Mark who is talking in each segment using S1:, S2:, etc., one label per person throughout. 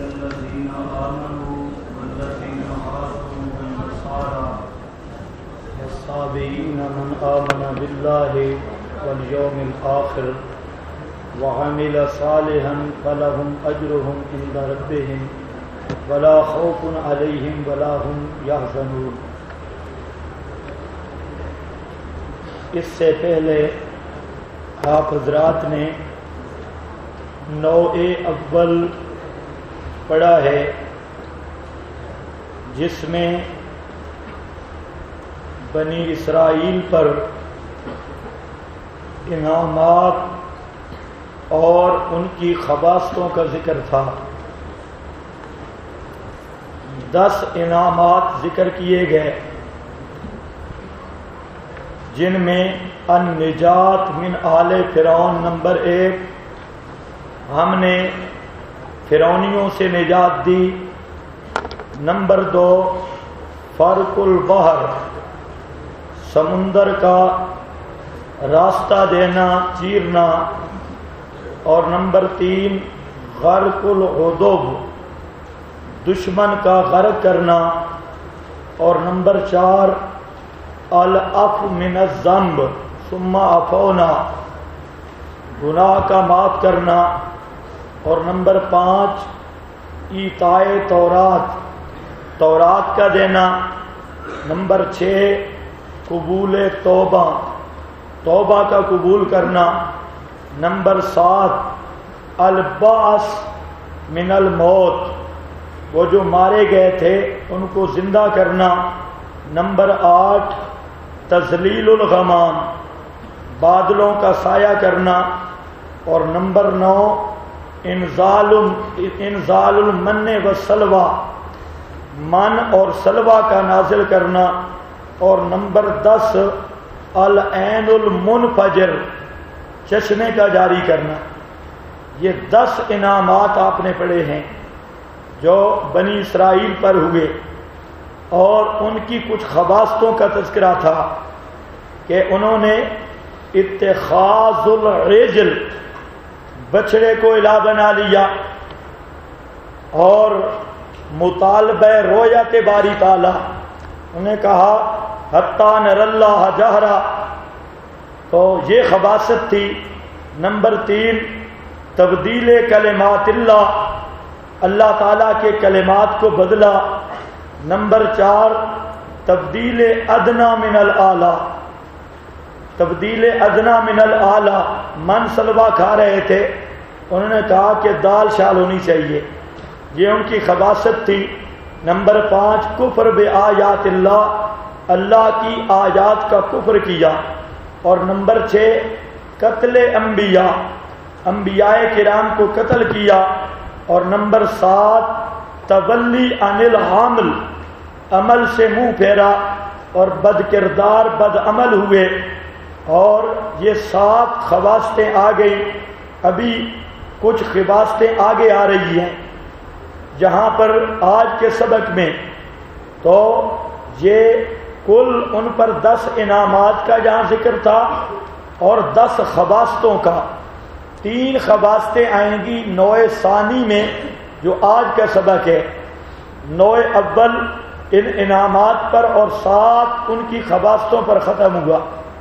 S1: الذين آمنوا والذين هادوا والنصارى والصابئين من آمن بالله واليوم الآخر وعمل صالحا فلهم أجرهم عند ربهم ولا خوف عليهم ولا هم يحزنون۔ اس سے پہلے آپ حضرات نے نوع اول پڑھا ہے، جس میں بنی اسرائیل پر انعامات اور ان کی خباثتوں کا ذکر تھا۔ 10 انعامات ذکر کیے گئے، جن میں النجات من آل فرعون نمبر 1، ہم نے فرعونیوں سے نجات دی۔ نمبر 2، فرق البحر، سمندر کا راستہ دینا، چیرنا۔ اور نمبر 3، غرق العدو، دشمن کا غرق کرنا۔ اور نمبر 4، العفو من الذنب ثم عفونا، گناہ کا معاف کرنا۔ اور نمبر 5، ایتاء تورات کا دینا۔ نمبر 6، قبول توبہ کا قبول کرنا۔ نمبر 7، البعث من الموت، وہ جو مارے گئے تھے ان کو زندہ کرنا۔ نمبر 8، تذلیل الغمام، بادلوں کا سایہ کرنا۔ اور نمبر 9، انزال المن والسلوى، من اور سلوہ کا نازل کرنا۔ اور نمبر 10، العین المنفجر، چشمے کا جاری کرنا۔ یہ 10 انعامات آپ نے پڑھے ہیں جو بنی اسرائیل پر ہوئے، اور ان کی کچھ خباثتوں کا تذکرہ تھا کہ انہوں نے اتخاذ العجل، بچڑے کو الہ بنا لیا، اور مطالبہ رؤیت باری تعالی، انہوں نے کہا حتی نر اللہ جہرا، تو یہ خباثت تھی۔ نمبر 3، تبدیل کلمات اللہ تعالیٰ کے کلمات کو بدلا۔ نمبر 4، تبدیل ادنا من الاعلی، تبدیل ادنا من الاعلی، من سلوہ کھا رہے تھے، انہوں نے کہا کہ دال شال ہونی چاہیے، یہ ان کی خباثت تھی۔ نمبر 5، کفر بآیات اللہ کی آیات کا کفر کیا۔ اور نمبر 6، قتل انبیاء کرام کو قتل کیا۔ اور نمبر 7، تولی عن العمل، عمل سے منہ پھیرا اور بد کردار بد عمل ہوئے۔ اور یہ 7 خباثتیں آ گئی، ابھی کچھ خباثتیں آگے آ رہی ہیں یہاں پر آج کے سبق میں۔ تو یہ کل ان پر 10 انعامات کا جہاں ذکر تھا اور 10 خباثتوں کا۔ 3 خباثتیں آئیں گی نوع ثانی میں جو آج کا سبق ہے۔ نوع اول ان انعامات پر اور 7 ان کی خباثتوں پر ختم ہوا۔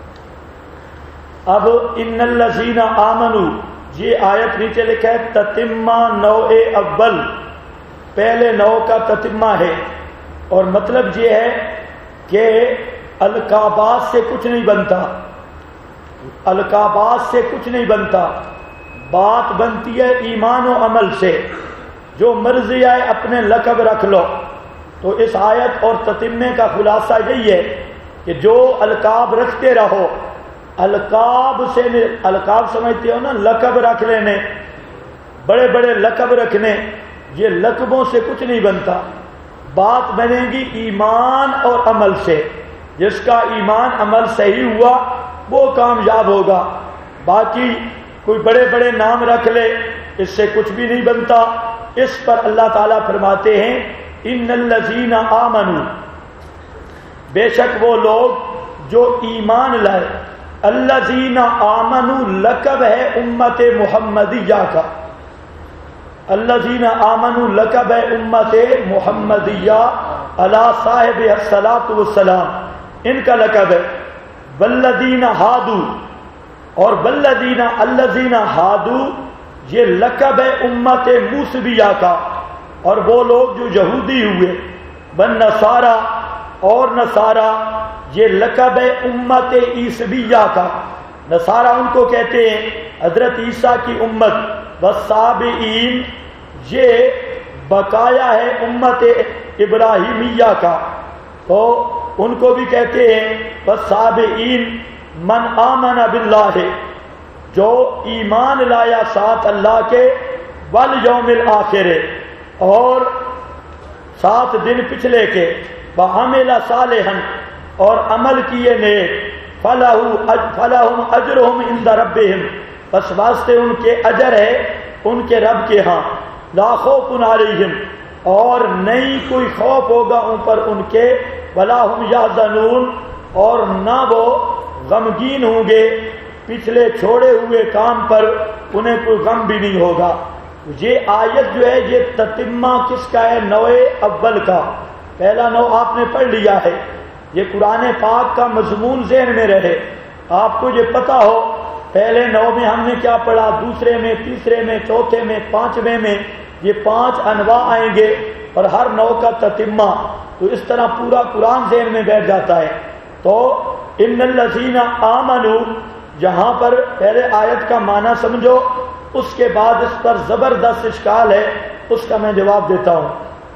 S1: اب ان الذین آمنوا، یہ آیت نیچے لکھا ہے تتمہ نوع اول، پہلے نوع کا تتمہ ہے، اور مطلب یہ ہے کہ القابات سے کچھ نہیں بنتا، القابات سے کچھ نہیں بنتا، بات بنتی ہے ایمان و عمل سے۔ جو مرضی آئے اپنے لقب رکھ لو۔ تو اس آیت اور تتمے کا خلاصہ یہی ہے کہ جو القاب رکھتے رہو، القاب سے، القاب سمجھتے ہو نا، لقب رکھ لینے، بڑے بڑے لقب رکھنے، یہ لقبوں سے کچھ نہیں بنتا، بات بنے گی ایمان اور عمل سے۔ جس کا ایمان عمل صحیح ہوا وہ کامیاب ہوگا، باقی کوئی بڑے بڑے نام رکھ لے اس سے کچھ بھی نہیں بنتا۔ اس پر اللہ تعالیٰ فرماتے ہیں ان الذین آمنوا، بے شک وہ لوگ جو ایمان لائے۔ الذین آمنوا لقب ہے امت محمدیہ کا، الذین آمنوا لقب امت محمدیہ علی صاحب الصلاۃ والسلام ان کا لقب ہے. والذین ہادو اور والذین الذین ہادو یہ لقب ہے امت موسویہ کا اور وہ لوگ جو یہودی ہوئے. والنصارى اور نصارہ یہ لقب ہے امت عیسویہ کا. نصارہ ان کو کہتے ہیں حضرت عیسیٰ کی امت. والصابئین یہ بقایا ہے امت ابراہیمیہ کا تو ان کو بھی کہتے ہیں والصابئین من آمن باللہ جو ایمان لایا ساتھ اللہ کے والیوم الآخر اور 7 دن پچھلے کے وعمل صالحا اور عمل کیے نیک فلہم اجرہم عند ربہم بس واسطے ان کے اجر ہے ان کے رب کے ہاں. لا خوف علیہم اور نہیں کوئی خوف ہوگا ان پر ان کے ولا ہم یحزنون اور نہ وہ غمگین ہوں گے پچھلے چھوڑے ہوئے کام پر انہیں کوئی غم بھی نہیں ہوگا. یہ آیت جو ہے یہ تتمہ کس کا ہے؟ نوع اول کا. پہلا نوع آپ نے پڑھ لیا ہے. یہ قرآن پاک کا مضمون ذہن میں رہے. آپ کو یہ پتہ ہو پہلے نوع میں ہم نے کیا پڑھا, دوسرے میں, تیسرے میں, چوتھے میں, 5ویں میں یہ 5 انواع آئیں گے اور ہر نوع کا تتمہ. تو اس طرح پورا قرآن ذہن میں بیٹھ جاتا ہے. تو ان الذین آمنوا یہاں پر پہلے آیت کا معنی سمجھو, اس کے بعد اس پر زبردست اشکال ہے, اس کا میں جواب دیتا ہوں.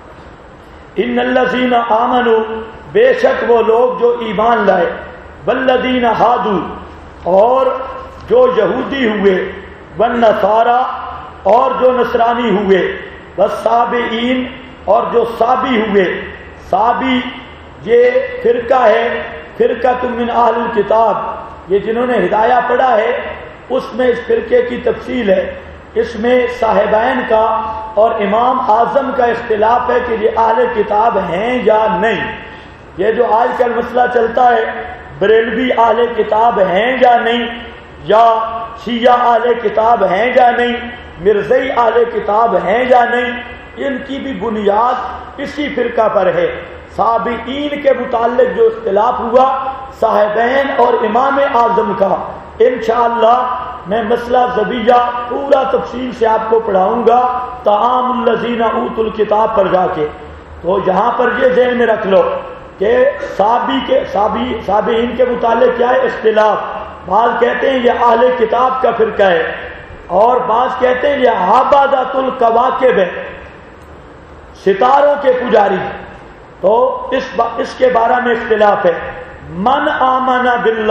S1: ان الذین آمنوا بے شک وہ لوگ جو ایمان لائے, والذین ہادو اور جو یہودی ہوئے, والنصارى اور جو نصرانی ہوئے, والصابئین اور جو صابی ہوئے. صابی یہ فرقہ ہے, فرقہ من اہل الکتاب, یہ جنہوں نے ہدایہ پڑھا ہے اس میں اس فرقے کی تفصیل ہے. اس میں صاحبین کا اور امام اعظم کا اختلاف ہے کہ یہ اہل کتاب ہیں یا نہیں. یہ جو آج کل مسئلہ چلتا ہے بریلوی اہل کتاب ہیں یا نہیں, یا شیعہ اہل کتاب ہیں یا نہیں, مرزئی اہل کتاب ہیں یا نہیں, ان کی بھی بنیاد اسی فرقہ پر ہے. صابئین کے متعلق جو اختلاف ہوا صاحبین اور امام اعظم کا, انشاءاللہ میں مسئلہ زبیہ پورا تفصیل سے آپ کو پڑھاؤں گا طعام الذین اوتوا الکتاب پر جا کے. تو یہاں پر یہ ذہن میں رکھ لو کہ صابئین کے متعلق کیا ہے اختلاف. بعض کہتے ہیں یہ اہل کتاب کا فرقہ ہے اور بعض کہتے ہیں یہ عبادۃ الکواکب ہے, ستاروں کے پجاری. تو اس کے بارے میں اختلاف ہے. من آمن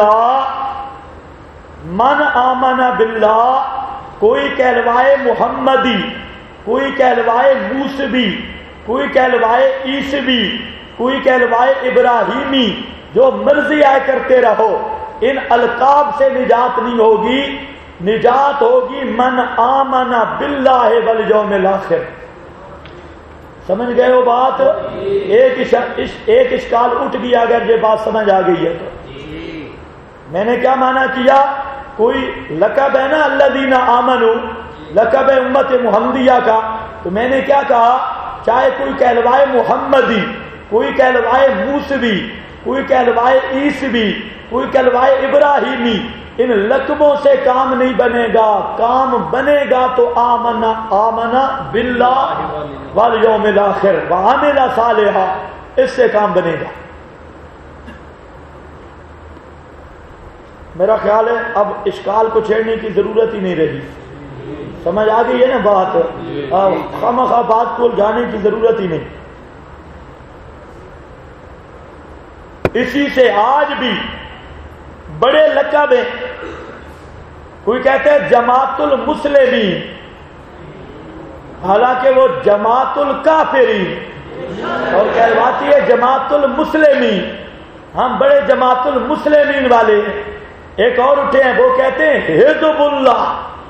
S1: باللہ کوئی کہلوائے محمدی, کوئی کہلوائے موسوی, کوئی کہلوائے عیسوی, کوئی کہلوائے ابراہیمی, جو مرضی آئے کرتے رہو. ان القاب سے نجات نہیں ہوگی, نجات ہوگی من آمن باللہ والیوم الآخر. سمجھ گئے ہو بات؟ ایک اشکال اٹھ گیا اگر یہ بات سمجھ آ گئی ہے تو. میں نے کیا معنی کیا, کوئی لقب ہے نا الذین آمنوا, لقب ہے امت محمدیہ کا, تو میں نے کیا کہا چاہے کوئی کہلوائے محمدی, کوئی کہلوائے موسوی, کوئی کہلوائے عیسوی, کوئی کہلوائے ابراہیمی, ان لقبوں سے کام نہیں بنے گا. کام بنے گا تو آمنا باللہ والیوم الآخر وعمل صالحا, اس سے کام بنے گا. میرا خیال ہے اب اشکال کو چھیڑنے کی ضرورت ہی نہیں رہی. سمجھ آ گئی ہے نا بات؟ خامخواہ بات کو جانے کی ضرورت ہی نہیں. اسی سے آج بھی بڑے لقب ہیں. کوئی کہتے ہیں جماعت المسلمین, حالانکہ وہ جماعت الکافرین, اور کہلواتی ہے جماعت المسلمین. ہم بڑے جماعت المسلمین والے ہیں. ایک اور اٹھے ہیں وہ کہتے ہیں حزب اللہ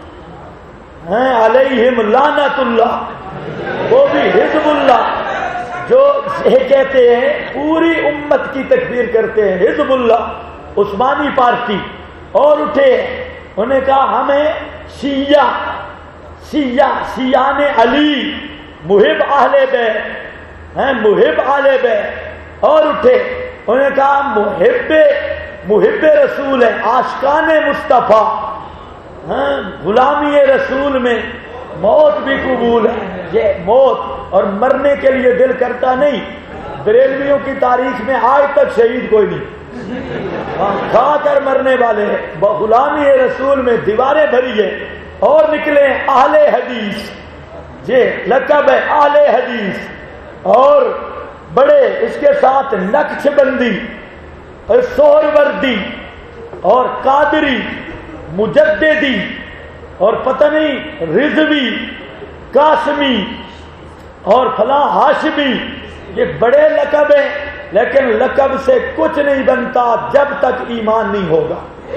S1: علیہم لعنت اللہ, وہ بھی حزب اللہ جو کہتے ہیں پوری امت کی تکفیر کرتے ہیں, حزب اللہ عثمانی پارٹی. اور اٹھے انہوں نے کہا ہمیں شیعان علی، محب اہل بیت ہیں، محب اہل بیت، اور اٹھے انہوں نے کہا محب رسول ہے، عاشقان مصطفیٰ، غلامی رسول میں موت بھی قبول ہے۔ یہ موت اور مرنے کے لیے دل کرتا نہیں۔ بریلویوں کی تاریخ میں آج تک شہید کوئی نہیں، کھا کر مرنے والے ہیں۔ غلامی رسول میں دیواریں بھری ہے، اور نکلے اہل حدیث، یہ لقب ہے اہل حدیث، اور بڑے اس کے ساتھ نقش بندی اور سہروردی اور قادری، مجددی، اور پتہ نہیں رضوی، قاسمی اور فلاں ہاشمی، یہ بڑے لقب ہیں، لیکن لقب سے کچھ نہیں بنتا جب تک ایمان نہیں ہوگا۔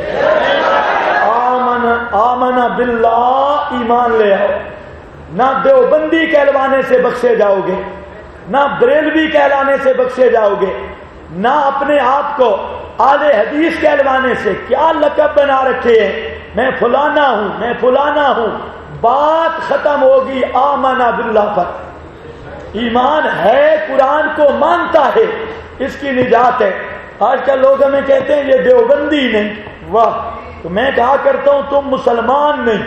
S1: آمن باللہ، ایمان لے آؤ۔ نہ دیوبندی کہلوانے سے بخشے جاؤ گے، نہ بریلوی کہلانے سے بخشے جاؤ گے، نہ اپنے آپ کو اہل حدیث کہلوانے سے۔ کیا لقب بنا رکھے ہیں، میں فلانا ہوں، میں فلانا ہوں۔ بات ختم ہوگی آمن باللہ پر۔ ایمان ہے، قرآن کو مانتا ہے، اس کی نجات ہے۔ آج کل لوگ ہمیں کہتے ہیں یہ دیوبندی نہیں، واہ، تو میں کہا کرتا ہوں تم مسلمان نہیں،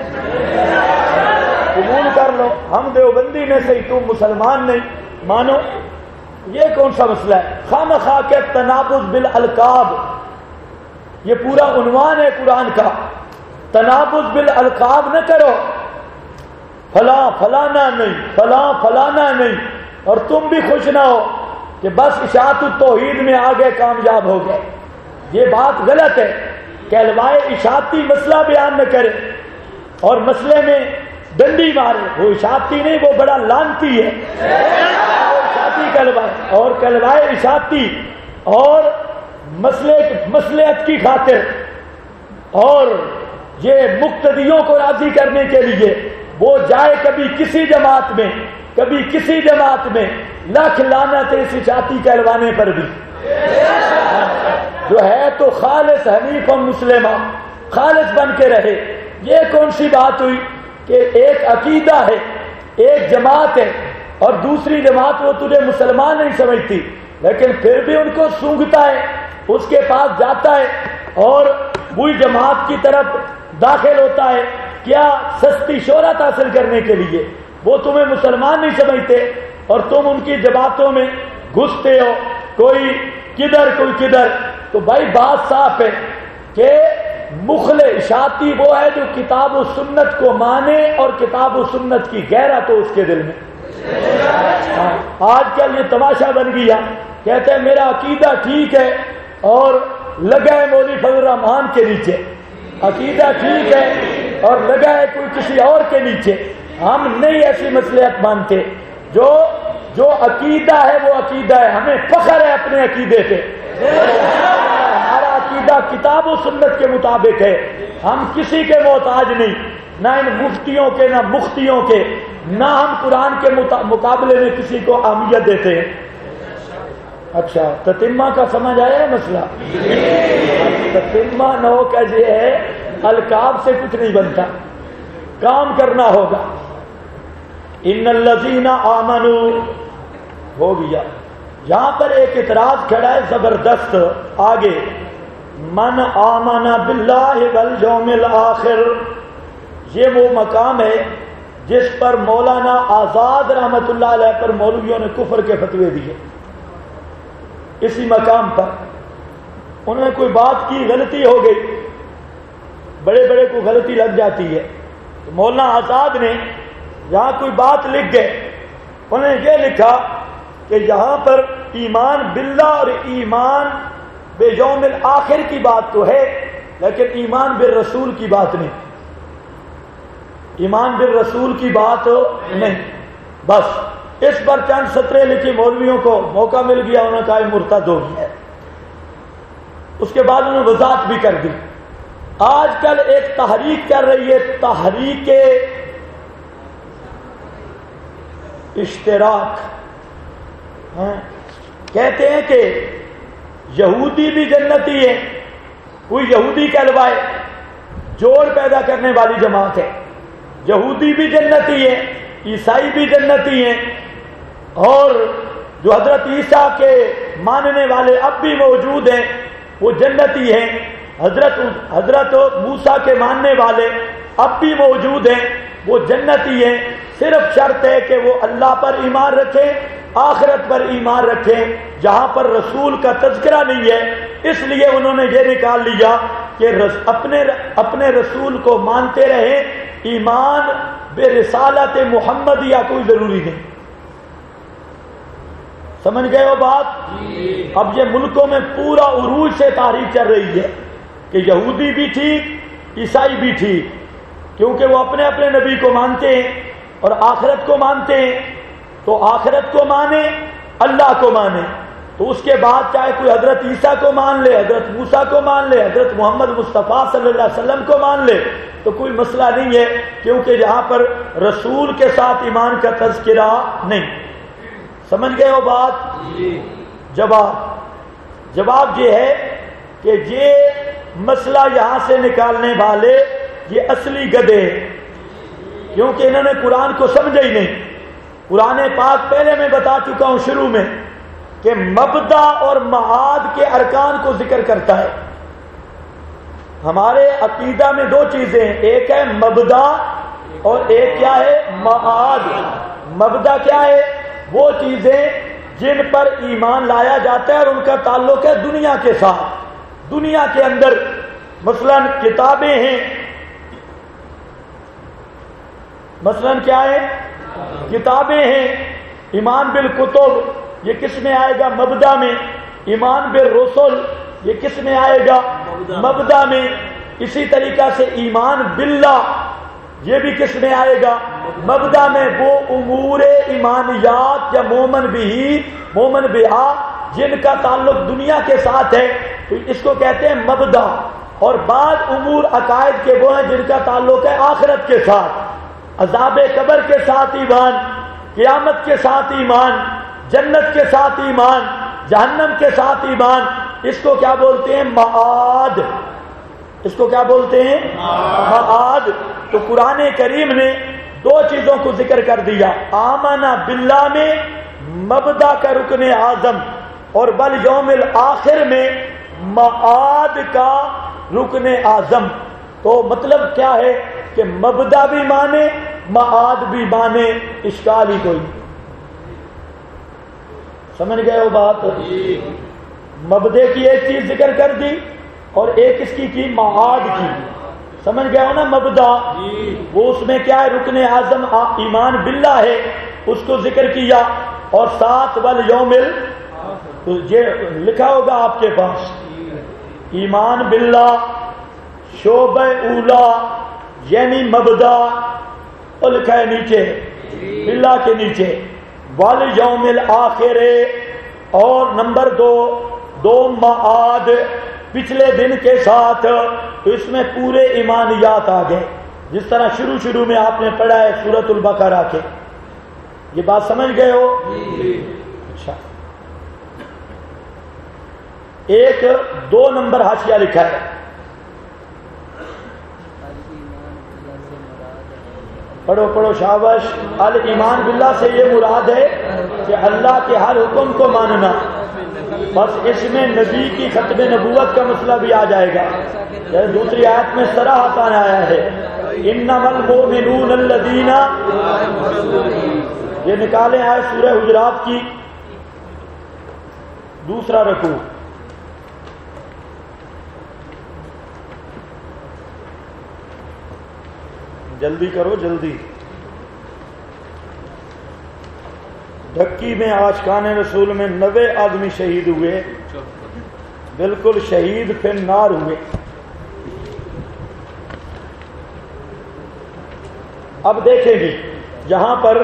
S1: قبول کر لو، ہم دیوبندی میں سے، تم مسلمان نہیں، مانو۔ یہ کون سا مسئلہ ہے؟ خواہ کے تنابز بالالقاب، یہ پورا عنوان ہے قرآن کا۔ تنابز بالالقاب نہ کرو، فلاں فلانا نہیں، فلاں فلانا نہیں، اور تم بھی خوش نہ ہو کہ بس اشاعت التوحید میں آگے کامیاب ہو گئے۔ یہ بات غلط ہے۔ کہلوائے اشاعتی مسئلہ بیان نہ کرے اور مسئلے میں ڈنڈی مارے، وہ اشاعتی نہیں، وہ بڑا لانتی ہے۔ اشاعتی کہلوائے اور کہلوائے اشاعتی اور مصلحت کی خاطر اور یہ مقتدیوں کو راضی کرنے کے لیے وہ جائے کبھی کسی جماعت میں، کبھی کسی جماعت میں، لاکھ لعنت ہے اس اشاعتی کہلوانے پر بھی۔ جو ہے تو خالص حنیف و مسلمہ، خالص بن کے رہے۔ یہ کون سی بات ہوئی کہ ایک عقیدہ ہے، ایک جماعت ہے، اور دوسری جماعت وہ تجھے مسلمان نہیں سمجھتی، لیکن پھر بھی ان کو سونگھتا ہے، اس کے پاس جاتا ہے اور وہی جماعت کی طرف داخل ہوتا ہے۔ کیا؟ سستی شہرت حاصل کرنے کے لیے۔ وہ تمہیں مسلمان نہیں سمجھتے اور تم ان کی جماعتوں میں گھستے ہو، کوئی کدھر کوئی کدھر۔ تو بھائی بات صاف ہے کہ مخلص اشاعتی وہ ہے جو کتاب و سنت کو مانے اور کتاب و سنت کی غیرت ہو اس کے دل میں۔ آج کل یہ تماشا بن گیا، کہتے ہیں میرا عقیدہ ٹھیک ہے اور لگا ہے مولوی فضل الرحمان کے نیچے، عقیدہ ٹھیک ہے اور لگا ہے کوئی کسی اور کے نیچے۔ ہم نہیں ایسی مصلحت مانتے۔ جو عقیدہ ہے وہ عقیدہ ہے، ہمیں فخر ہے اپنے عقیدے پہ۔ ہمارا عقیدہ کتاب و سنت کے مطابق ہے، ہم کسی کے محتاج نہیں، نہ ان مفتیوں کے، نہ مختیوں کے، نہ ہم قرآن کے مقابلے میں کسی کو اہمیت دیتے ہیں۔ اچھا، تتمہ کا سمجھ آیا ہے مسئلہ؟ تتمہ نو کا یہ ہے، القاب سے کچھ نہیں بنتا، کام کرنا ہوگا۔ ان الذین آمنوا ہو گیا۔ یہاں پر ایک اعتراض کھڑا ہے زبردست آگے، من آمن باللہ والیوم الآخر، یہ وہ مقام ہے جس پر مولانا آزاد رحمت اللہ علیہ پر مولویوں نے کفر کے فتوے دیے۔ اسی مقام پر انہوں نے کوئی بات کی، غلطی ہو گئی، بڑے بڑے کو غلطی لگ جاتی ہے، تو مولانا آزاد نے یہاں کوئی بات لکھ گئے، انہوں نے یہ لکھا کہ یہاں پر ایمان باللہ اور ایمان بے یوم الآخر کی بات تو ہے، لیکن ایمان بالرسول کی بات نہیں، ایمان بالرسول کی بات نہیں۔ بس اس پر چند سطریں لکھی، مولویوں کو موقع مل گیا، انہوں نے کہا یہ مرتد ہو گیا ہے۔ اس کے بعد انہوں نے وضاحت بھی کر دی۔ آج کل ایک تحریک چل رہی ہے، تحریک اشتراک، کہتے ہیں کہ یہودی بھی جنتی ہے، کوئی یہودی کہلوائے، جوڑ پیدا کرنے والی جماعت ہے، یہودی بھی جنتی ہیں، عیسائی بھی جنتی ہیں، اور جو حضرت عیسیٰ کے ماننے والے اب بھی موجود ہیں وہ جنتی ہیں، حضرت موسیٰ کے ماننے والے اب بھی موجود ہیں وہ جنتی ہیں۔ صرف شرط ہے کہ وہ اللہ پر ایمان رکھیں، آخرت پر ایمان رکھیں۔ جہاں پر رسول کا تذکرہ نہیں ہے اس لیے انہوں نے یہ نکال لیا کہ اپنے رسول کو مانتے رہیں، ایمان بے رسالت محمد یا کوئی ضروری نہیں۔ سمجھ گئے ہو بات؟ اب یہ ملکوں میں پورا عروج سے تاریخ چل رہی ہے کہ یہودی بھی ٹھیک، عیسائی بھی ٹھیک، کیونکہ وہ اپنے اپنے نبی کو مانتے ہیں اور آخرت کو مانتے ہیں۔ تو آخرت کو مانے، اللہ کو مانے، تو اس کے بعد چاہے کوئی حضرت عیسیٰ کو مان لے، حضرت موسیٰ کو مان لے، حضرت محمد مصطفیٰ صلی اللہ علیہ وسلم کو مان لے، تو کوئی مسئلہ نہیں ہے، کیونکہ یہاں پر رسول کے ساتھ ایمان کا تذکرہ نہیں۔ سمجھ گئے ہو بات؟ جواب یہ ہے کہ یہ مسئلہ یہاں سے نکالنے والے یہ اصلی گدھے ہیں، کیونکہ انہوں نے قرآن کو سمجھا ہی نہیں۔ قرآن پاک پہلے میں بتا چکا ہوں شروع میں کہ مبدا اور معاد کے ارکان کو ذکر کرتا ہے۔ ہمارے عقیدہ میں دو چیزیں ہیں، ایک ہے مبدا اور ایک کیا ہے؟ معاد۔ مبدا کیا ہے؟ وہ چیزیں جن پر ایمان لایا جاتا ہے اور ان کا تعلق ہے دنیا کے ساتھ۔ دنیا کے اندر مثلا کتابیں ہیں، مثلا کیا ہے؟ کتابیں ہیں۔ ایمان بالکتب یہ کس میں آئے گا؟ مبدا میں۔ ایمان بالرسل یہ کس میں آئے گا؟ مبدا میں۔ اسی طریقہ سے ایمان باللہ یہ بھی کس میں آئے گا؟ مبدا میں۔ وہ امور ایمانیات یا مومن بہا جن کا تعلق دنیا کے ساتھ ہے تو اس کو کہتے ہیں مبدا، اور بعض امور عقائد کے وہ ہیں جن کا تعلق ہے آخرت کے ساتھ، عذاب قبر کے ساتھ ایمان، قیامت کے ساتھ ایمان، جنت کے ساتھ ایمان، جہنم کے ساتھ ایمان۔ اس کو کیا بولتے ہیں؟ معاد۔ اس کو کیا بولتے ہیں؟ معاد۔ تو قرآن کریم نے دو چیزوں کو ذکر کر دیا، آمنا باللہ میں مبدا کا رکن اعظم اور بالیوم الآخر میں معاد کا رکن اعظم۔ تو مطلب کیا ہے کہ مبدا بھی مانے، معاد بھی مانے، اشکال ہی کوئی نہیں۔ سمجھ گئے ہو بات؟ مبدے کی ایک چیز ذکر کر دی اور ایک اس کی معاد کی۔ سمجھ گئے ہو نا؟ مبدا وہ اس میں کیا ہے؟ رکن اعظم ایمان باللہ ہے، اس کو ذکر کیا، اور ساتھ والیوم تو یہ لکھا ہوگا آپ کے پاس، ایمان باللہ شعبہ اولا یعنی مبدا، اور لکھا ہے نیچے باللہ کے نیچے والیوم الآخر، اور نمبر دو معاد پچھلے دن کے ساتھ۔ تو اس میں پورے ایمانیات آ گئے، جس طرح شروع میں آپ نے پڑھا ہے سورۃ البقرہ کے۔ یہ بات سمجھ گئے ہو؟ اچھا، ایک 2 نمبر حاشیہ لکھا ہے، پڑھو شاباش۔ الایمان باللہ سے یہ مراد ہے کہ اللہ کے ہر حکم کو ماننا، بس اس میں نبی کی ختم نبوت کا مسئلہ بھی آ جائے گا۔ دوسری آیت میں صراحتاً آیا ہے انما المؤمنون الذین، یہ نکالے آئے سورہ حجرات کی دوسرا رکوع، جلدی کرو جلدی۔ ڈھکی میں عاشقان رسول میں 90 آدمی شہید ہوئے، بالکل شہید فی النار ہوئے۔ اب دیکھیں گی یہاں پر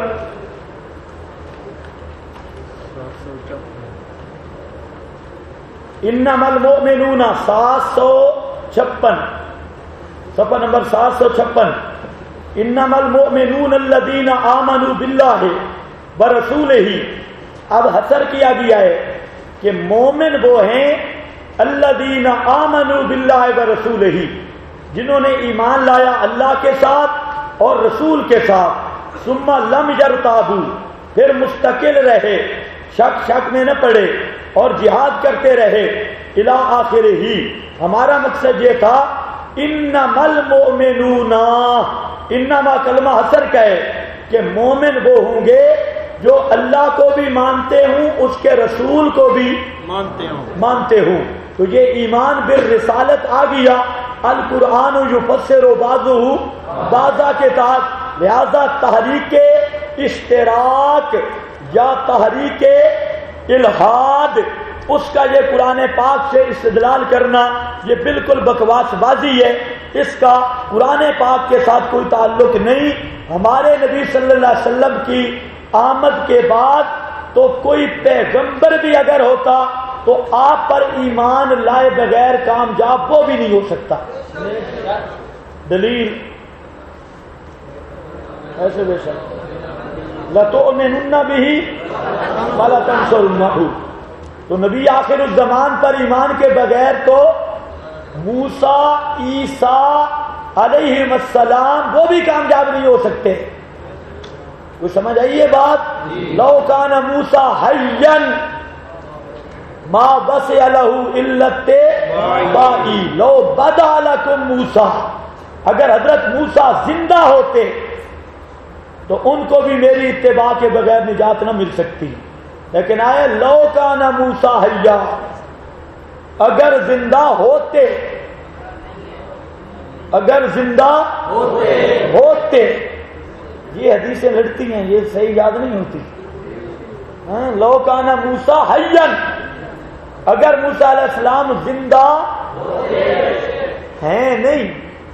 S1: انما المؤمنون 756، صفحہ نمبر 756، انما المؤمنون الذین آمنوا باللہ ورسولہ۔ اب حصر کیا گیا ہے کہ مومن وہ ہیں الذین آمنوا باللہ ورسولہ، جنہوں نے ایمان لایا اللہ کے ساتھ اور رسول کے ساتھ، ثم لم یرتابوا، پھر مستقل رہے، شک میں نہ پڑے اور جہاد کرتے رہے، الی آخر ہی۔ ہمارا مقصد یہ تھا انما المؤمنون، انما کلمہ حصر کا ہے کہ مومن وہ ہوں گے جو اللہ کو بھی مانتے ہوں، اس کے رسول کو بھی مانتے ہوں۔ تو یہ ایمان بالرسالت آ گیا، القرآن یفسر بعضہ بعضا کے تحت، لہذا تحریک اشتراک یا تحریک الحاد اس کا یہ قرآن پاک سے استدلال کرنا یہ بالکل بکواس بازی ہے، اس کا قرآن پاک کے ساتھ کوئی تعلق نہیں۔ ہمارے نبی صلی اللہ علیہ وسلم کی آمد کے بعد تو کوئی پیغمبر بھی اگر ہوتا تو آپ پر ایمان لائے بغیر کامیاب وہ بھی نہیں ہو سکتا۔ دلیل ایسے بے شک لَتُؤْمِنُنَّ بِهِ وَلَتَنْصُرُنَّهُ، تو نبی آخر الزمان پر ایمان کے بغیر تو موسیٰ عیسیٰ علیہ السلام وہ بھی کامیاب نہیں ہو سکتے۔ کوئی سمجھ آئی یہ بات؟ لو کان موسیٰ حیا ما وسع له الا اتباعی، لو بدا لکم موسیٰ، اگر حضرت موسیٰ زندہ ہوتے تو ان کو بھی میری اتباع کے بغیر نجات نہ مل سکتی، لیکن آئے لو کان موسیٰ حیا، اگر زندہ ہوتے، اگر زندہ ہوتے، یہ حدیثیں لڑتی ہیں، یہ صحیح یاد نہیں ہوتی۔ لو کان موسیٰ حیا، اگر موسیٰ علیہ السلام زندہ ہیں نہیں،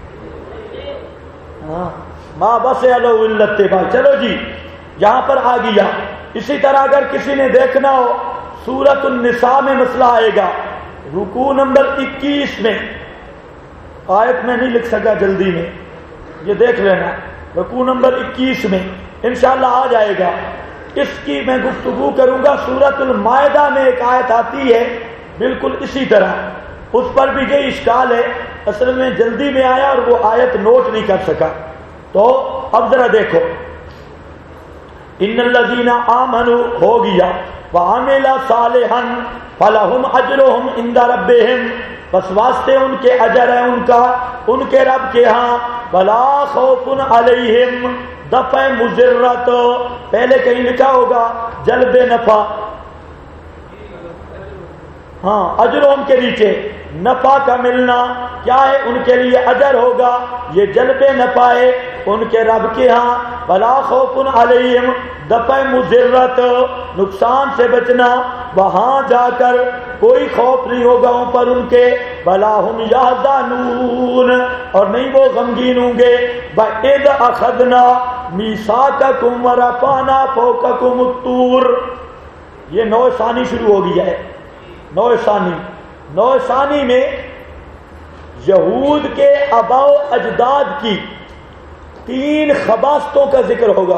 S1: ما وسع له الا اتباع۔ چلو جی یہاں پر آ گیا۔ اسی طرح اگر کسی نے دیکھنا ہو سورۃ النساء میں مسئلہ آئے گا، رکوع نمبر 21 میں، آیت میں نہیں لکھ سکا جلدی میں، یہ دیکھ لینا، رکوع نمبر 21 میں انشاءاللہ آ جائے گا۔ اس کی میں گفتگو کروں گا۔ سورۃ المائدہ میں ایک آیت آتی ہے بالکل اسی طرح، اس پر بھی یہ اشکال ہے، اصل میں جلدی میں آیا اور وہ آیت نوٹ نہیں کر سکا۔ تو اب ذرا دیکھو، ان الذین آمنوا ہو گیا، وعملوا صالحا فلہم اجرہم عند ربہم، بس واسطے ان کے اجر ہے ان کا ان کے رب کے ہاں، ولا خوف علیہم، دفع مضرت، پہلے کہیں لکھا ہوگا جلب نفع، ہاں اجرہم کے نیچے نفع کا ملنا کیا ہے، ان کے لیے اجر ہوگا، یہ جلب نفع ہے ان کے رب کے ہاں، ولا خوف علیہم، دفع مضرت، نقصان سے بچنا، وہاں جا کر کوئی خوف نہیں ہوگا ان پر ان کے، ولا ہم یحزنون، اور نہیں وہ غمگین ہوں گے، وَإِذْ أَخَذْنَا مِيثَاقَكُمْ وَرَفَعْنَا فَوْقَكُمُ الطُّورَ، یہ نو ثانی شروع ہو گیا ہے۔ نو ثانی میں یہود کے آباء و اجداد کی 3 خباثتوں کا ذکر ہوگا۔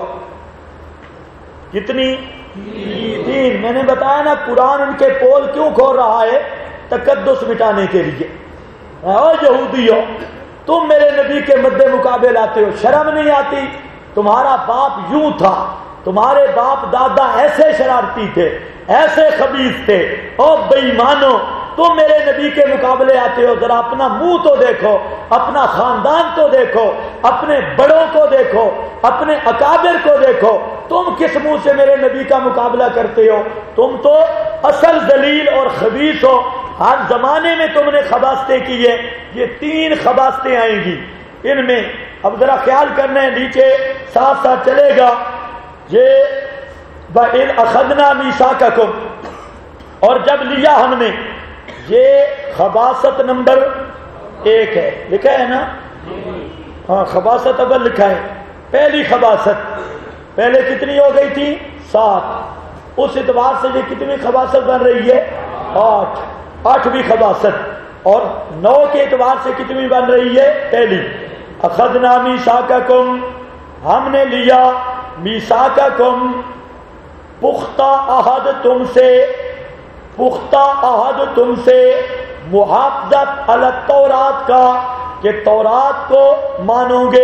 S1: کتنی؟ 3۔ میں نے بتایا نا قرآن ان کے پول کیوں کھول رہا ہے، تقدس مٹانے کے لیے۔ او یہودیو، تم میرے نبی کے مد مقابل آتے ہو، شرم نہیں آتی؟ تمہارا باپ یوں تھا، تمہارے باپ دادا ایسے شرارتی تھے، ایسے خبیث تھے، او بے ایمانو، تم میرے نبی کے مقابلے آتے ہو؟ ذرا اپنا منہ تو دیکھو، اپنا خاندان تو دیکھو، اپنے بڑوں کو دیکھو، اپنے اکابر کو دیکھو، تم کس منہ سے میرے نبی کا مقابلہ کرتے ہو؟ تم تو اصل ذلیل اور خبیث ہو، ہر زمانے میں تم نے خباثتیں کی ہے۔ یہ 3 خباثتیں آئیں گی، ان میں اب ذرا خیال کرنا ہے، نیچے ساتھ ساتھ چلے گا، یہ وَإِذْ أَخَذْنَا مِيثَاقَكُمْ، اور جب لیا ہم نے، یہ خباثت نمبر 1 ہے، لکھا ہے نا؟ ہاں خباثت اول لکھا ہے۔ پہلی خباثت پہلے کتنی ہو گئی تھی؟ 7۔ اس اعتبار سے یہ کتنی خباثت بن رہی ہے؟ 8۔ خباثت، اور 9 کے اعتبار سے کتنی بن رہی ہے؟ پہلی۔ اخذنا میثاقکم، ہم نے لیا، میثاقکم، پختہ عہد تم سے، پختہ عہد تم سے، محافظت علی التورات کا، کہ تورات کو مانو گے،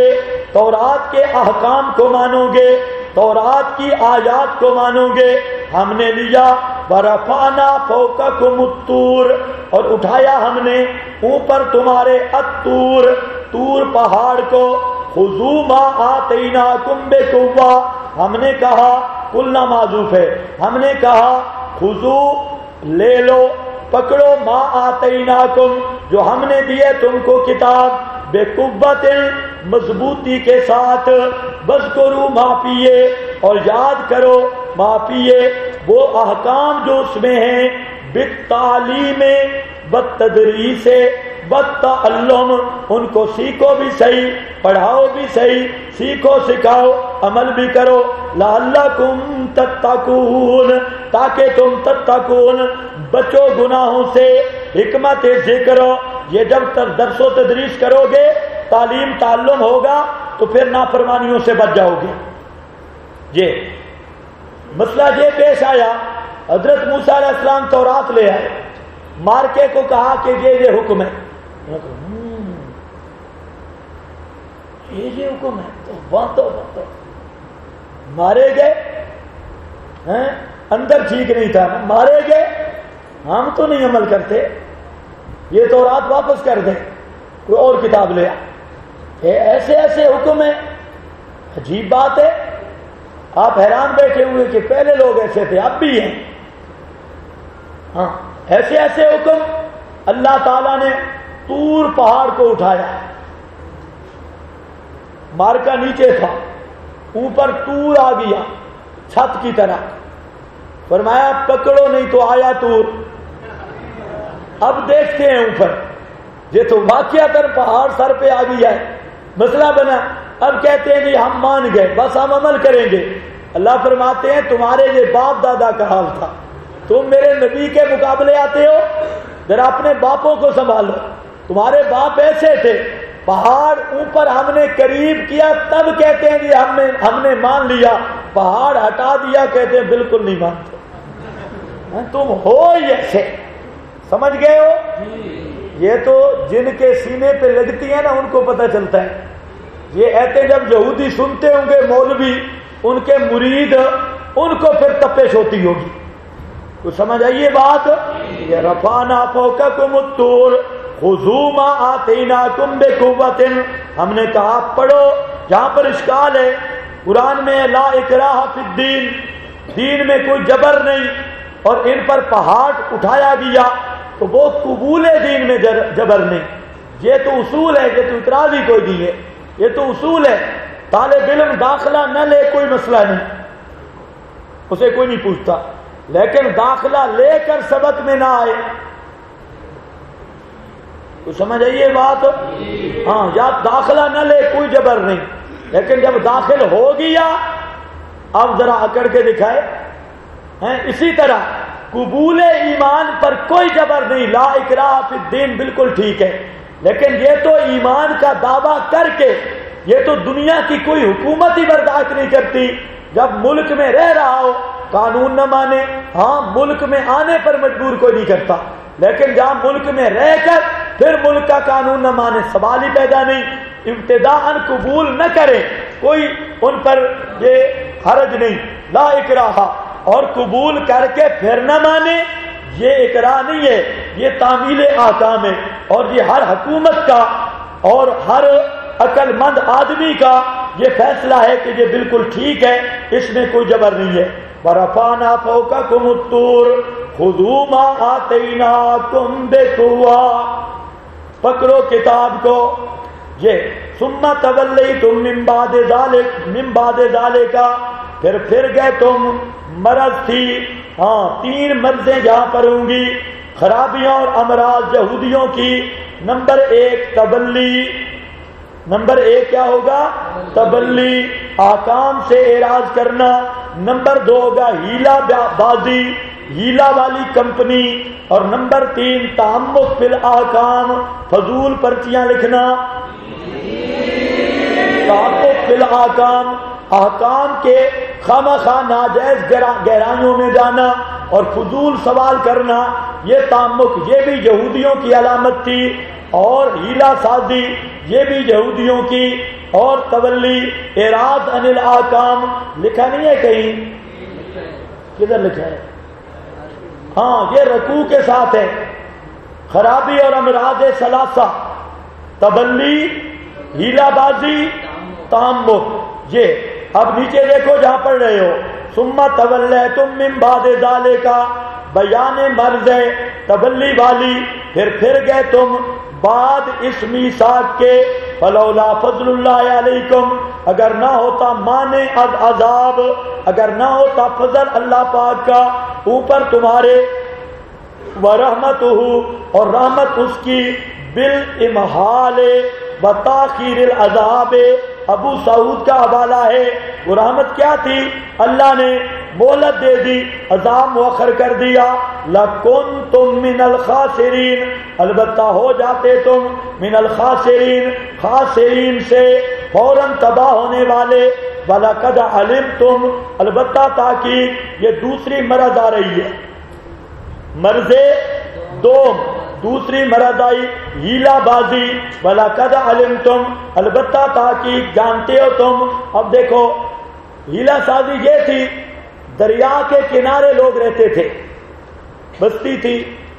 S1: تورات کے احکام کو مانو گے، تورات کی آیات کو مانو گے، ہم نے لیا ورفعنا فوقکم الطور، اور اٹھایا ہم نے اوپر تمہارے الطور، طور پہاڑ کو، خذوا ما آتیناکم بقوہ، ہم نے کہا قلنا معذوف ہے، ہم نے کہا خذوا لے لو، پکڑو ما آتیناکم جو ہم نے دیے تم کو کتاب، بقوت مضبوطی کے ساتھ، وذکروا ما فیہ اور یاد کرو ما فیہ وہ احکام جو اس میں ہیں، بالتعلیم بالتدریس بالتعلم، ان کو سیکھو بھی صحیح، پڑھاؤ بھی صحیح، سیکھو سکھاؤ، عمل بھی کرو، لعلکم تتقون تاکہ تم تتقون بچو گناہوں سے، حکمت ذکر یہ جب تک درس و تدریس کرو گے، تعلیم تعلم ہوگا تو پھر نافرمانیوں سے بچ جاؤ گے۔ یہ مسئلہ یہ پیش آیا، حضرت موسیٰ علیہ السلام تورات لے آئے، مارکے کو کہا کہ یہ حکم ہے، یہ حکم ہے، تو باتوں مارے گئے، اندر ٹھیک نہیں تھا، مارے گئے، ہم تو نہیں عمل کرتے، یہ تورات واپس کر دیں، کوئی اور کتاب لے آئے، ایسے ایسے حکم ہیں، عجیب بات ہے۔ آپ حیران بیٹھے ہوئے کہ پہلے لوگ ایسے تھے، اب بھی ہیں، ہاں ایسے ایسے حکم۔ اللہ تعالیٰ نے طور پہاڑ کو اٹھایا، مارکا نیچے تھا، اوپر طور آ گیا چھت کی طرح، فرمایا پکڑو نہیں تو آیا طور۔ اب دیکھتے ہیں اوپر، یہ تو واقعہ تر پہاڑ سر پہ آ گیا ہے، مسئلہ بنا، اب کہتے ہیں جی ہم مان گئے، بس ہم عمل کریں گے۔ اللہ فرماتے ہیں تمہارے یہ باپ دادا کا حال تھا، تم میرے نبی کے مقابلے آتے ہو، ذرا اپنے باپوں کو سنبھالو، تمہارے باپ ایسے تھے، پہاڑ اوپر ہم نے قریب کیا تب کہتے ہیں جی ہم نے مان لیا، پہاڑ ہٹا دیا کہتے ہیں بالکل نہیں مانتے، تم ہو ایسے، سمجھ گئے ہو؟ یہ تو جن کے سینے پہ لگتی ہے نا ان کو پتہ چلتا ہے، یہ ایتے جب یہودی سنتے ہوں گے مولوی ان کے مرید، ان کو پھر تپش ہوتی ہوگی، تو سمجھ آئیے بات۔ یہ رفعنا فوقکم الطور خذوا ما آتیناکم بقوۃ، ہم نے کہا پڑھو، جہاں پر اشکال ہے قرآن میں لا اکراہ فی الدین، دین میں کوئی جبر نہیں، اور ان پر پہاڑ اٹھایا گیا تو وہ قبول دین میں جبر نہیں، یہ تو اصول ہے، یہ تو اعتراض ہی کوئی نہیں ہے، یہ تو اصول ہے۔ طالب علم داخلہ نہ لے کوئی مسئلہ نہیں، اسے کوئی نہیں پوچھتا، لیکن داخلہ لے کر سبق میں نہ آئے تو سمجھ آئیے بات، ہاں یا داخلہ نہ لے کوئی جبر نہیں، لیکن جب داخل ہو گیا اب ذرا اکڑ کے دکھائے۔ اسی طرح قبول ایمان پر کوئی جبر نہیں، لا اکراہ فی الدین بالکل ٹھیک ہے، لیکن یہ تو ایمان کا دعویٰ کر کے، یہ تو دنیا کی کوئی حکومت ہی برداشت نہیں کرتی، جب ملک میں رہ رہا ہو قانون نہ مانے، ہاں ملک میں آنے پر مجبور کوئی نہیں کرتا، لیکن جہاں ملک میں رہ کر پھر ملک کا قانون نہ مانے سوال ہی پیدا نہیں، ابتداءً قبول نہ کرے کوئی ان پر یہ حرج نہیں، لا اکراہ، اور قبول کر کے پھر نہ مانے یہ اکراہ نہیں ہے، یہ تعمیل احکام ہے، اور یہ ہر حکومت کا اور ہر عقل مند آدمی کا یہ فیصلہ ہے کہ یہ بالکل ٹھیک ہے، اس میں کوئی جبر نہیں ہے۔ وَرَفَعْنَا فَوْقَكُمُ الطُّورَ خُذُوا مَا آتَيْنَاكُمْ بِقُوَّةٍ، پکڑو کتاب کو، یہ ثُمَّ تَوَلَّيْتُم مِّن بَعْدِ ذَلِكَ، پھر گئے تم، مرض تھی، ہاں 3 مرضیں جہاں پر ہوں گی، خرابیاں اور امراض یہودیوں کی، نمبر 1 تبلی، نمبر 1 کیا ہوگا؟ تبلی، احکام سے اعراض کرنا، نمبر 2 ہوگا ہیلا بازی، ہیلا والی کمپنی، اور نمبر 3 تعمق فی الاحکام، فضول پرچیاں لکھنا، تعمق فی الاحکام، احکام کے خواہ ناجائز گہرائیوں میں جانا اور فضول سوال کرنا، یہ تعمق، یہ بھی یہودیوں کی علامت تھی، اور ہیلا سازی یہ بھی یہودیوں کی اور تولی اعراض عن الاحکام لکھا نہیں ہے کہیں؟ کدھر لکھا ہے؟ ہاں یہ رکوع کے ساتھ ہے. خرابی اور امراض ثلاثہ، تبلی، ہیلا بازی، تعمق. یہ اب نیچے دیکھو جہاں پڑھ رہے ہو ثم تولیتم من بعد ذالک، بیان مرض تبلی والی، پھر گئے تم بعد اس میثاق کے. فلولا فضل اللہ علیکم، اگر نہ ہوتا مانے از عذاب، اگر نہ ہوتا فضل اللہ پاک کا اوپر تمہارے، ورحمتہ اور رحمت اس کی، بالامحال وتاخیر العذاب. ابو سعود کا حوالہ ہے وہ رحمت کیا تھی؟ اللہ نے مہلت دے دی، عذاب مؤخر کر دیا. لَكُنْتُم مِّنَ الْخَاسِرِينَ، البتہ ہو جاتے تم من الخاسرین، خاسرین سے فوراً تباہ ہونے والے. وَلَقَدْ عَلِمْتُمْ، البتہ تاکہ یہ دوسری مرض آ رہی ہے، مرض دوم، دوسری مرض آئی ہیلا بازی. وَلَقَدْ عَلِمْتُمْ، البتہ تاکہ جانتے ہو تم. اب دیکھو ہیلا سازی یہ تھی، دریا کے کنارے لوگ رہتے تھے، بستی تھی،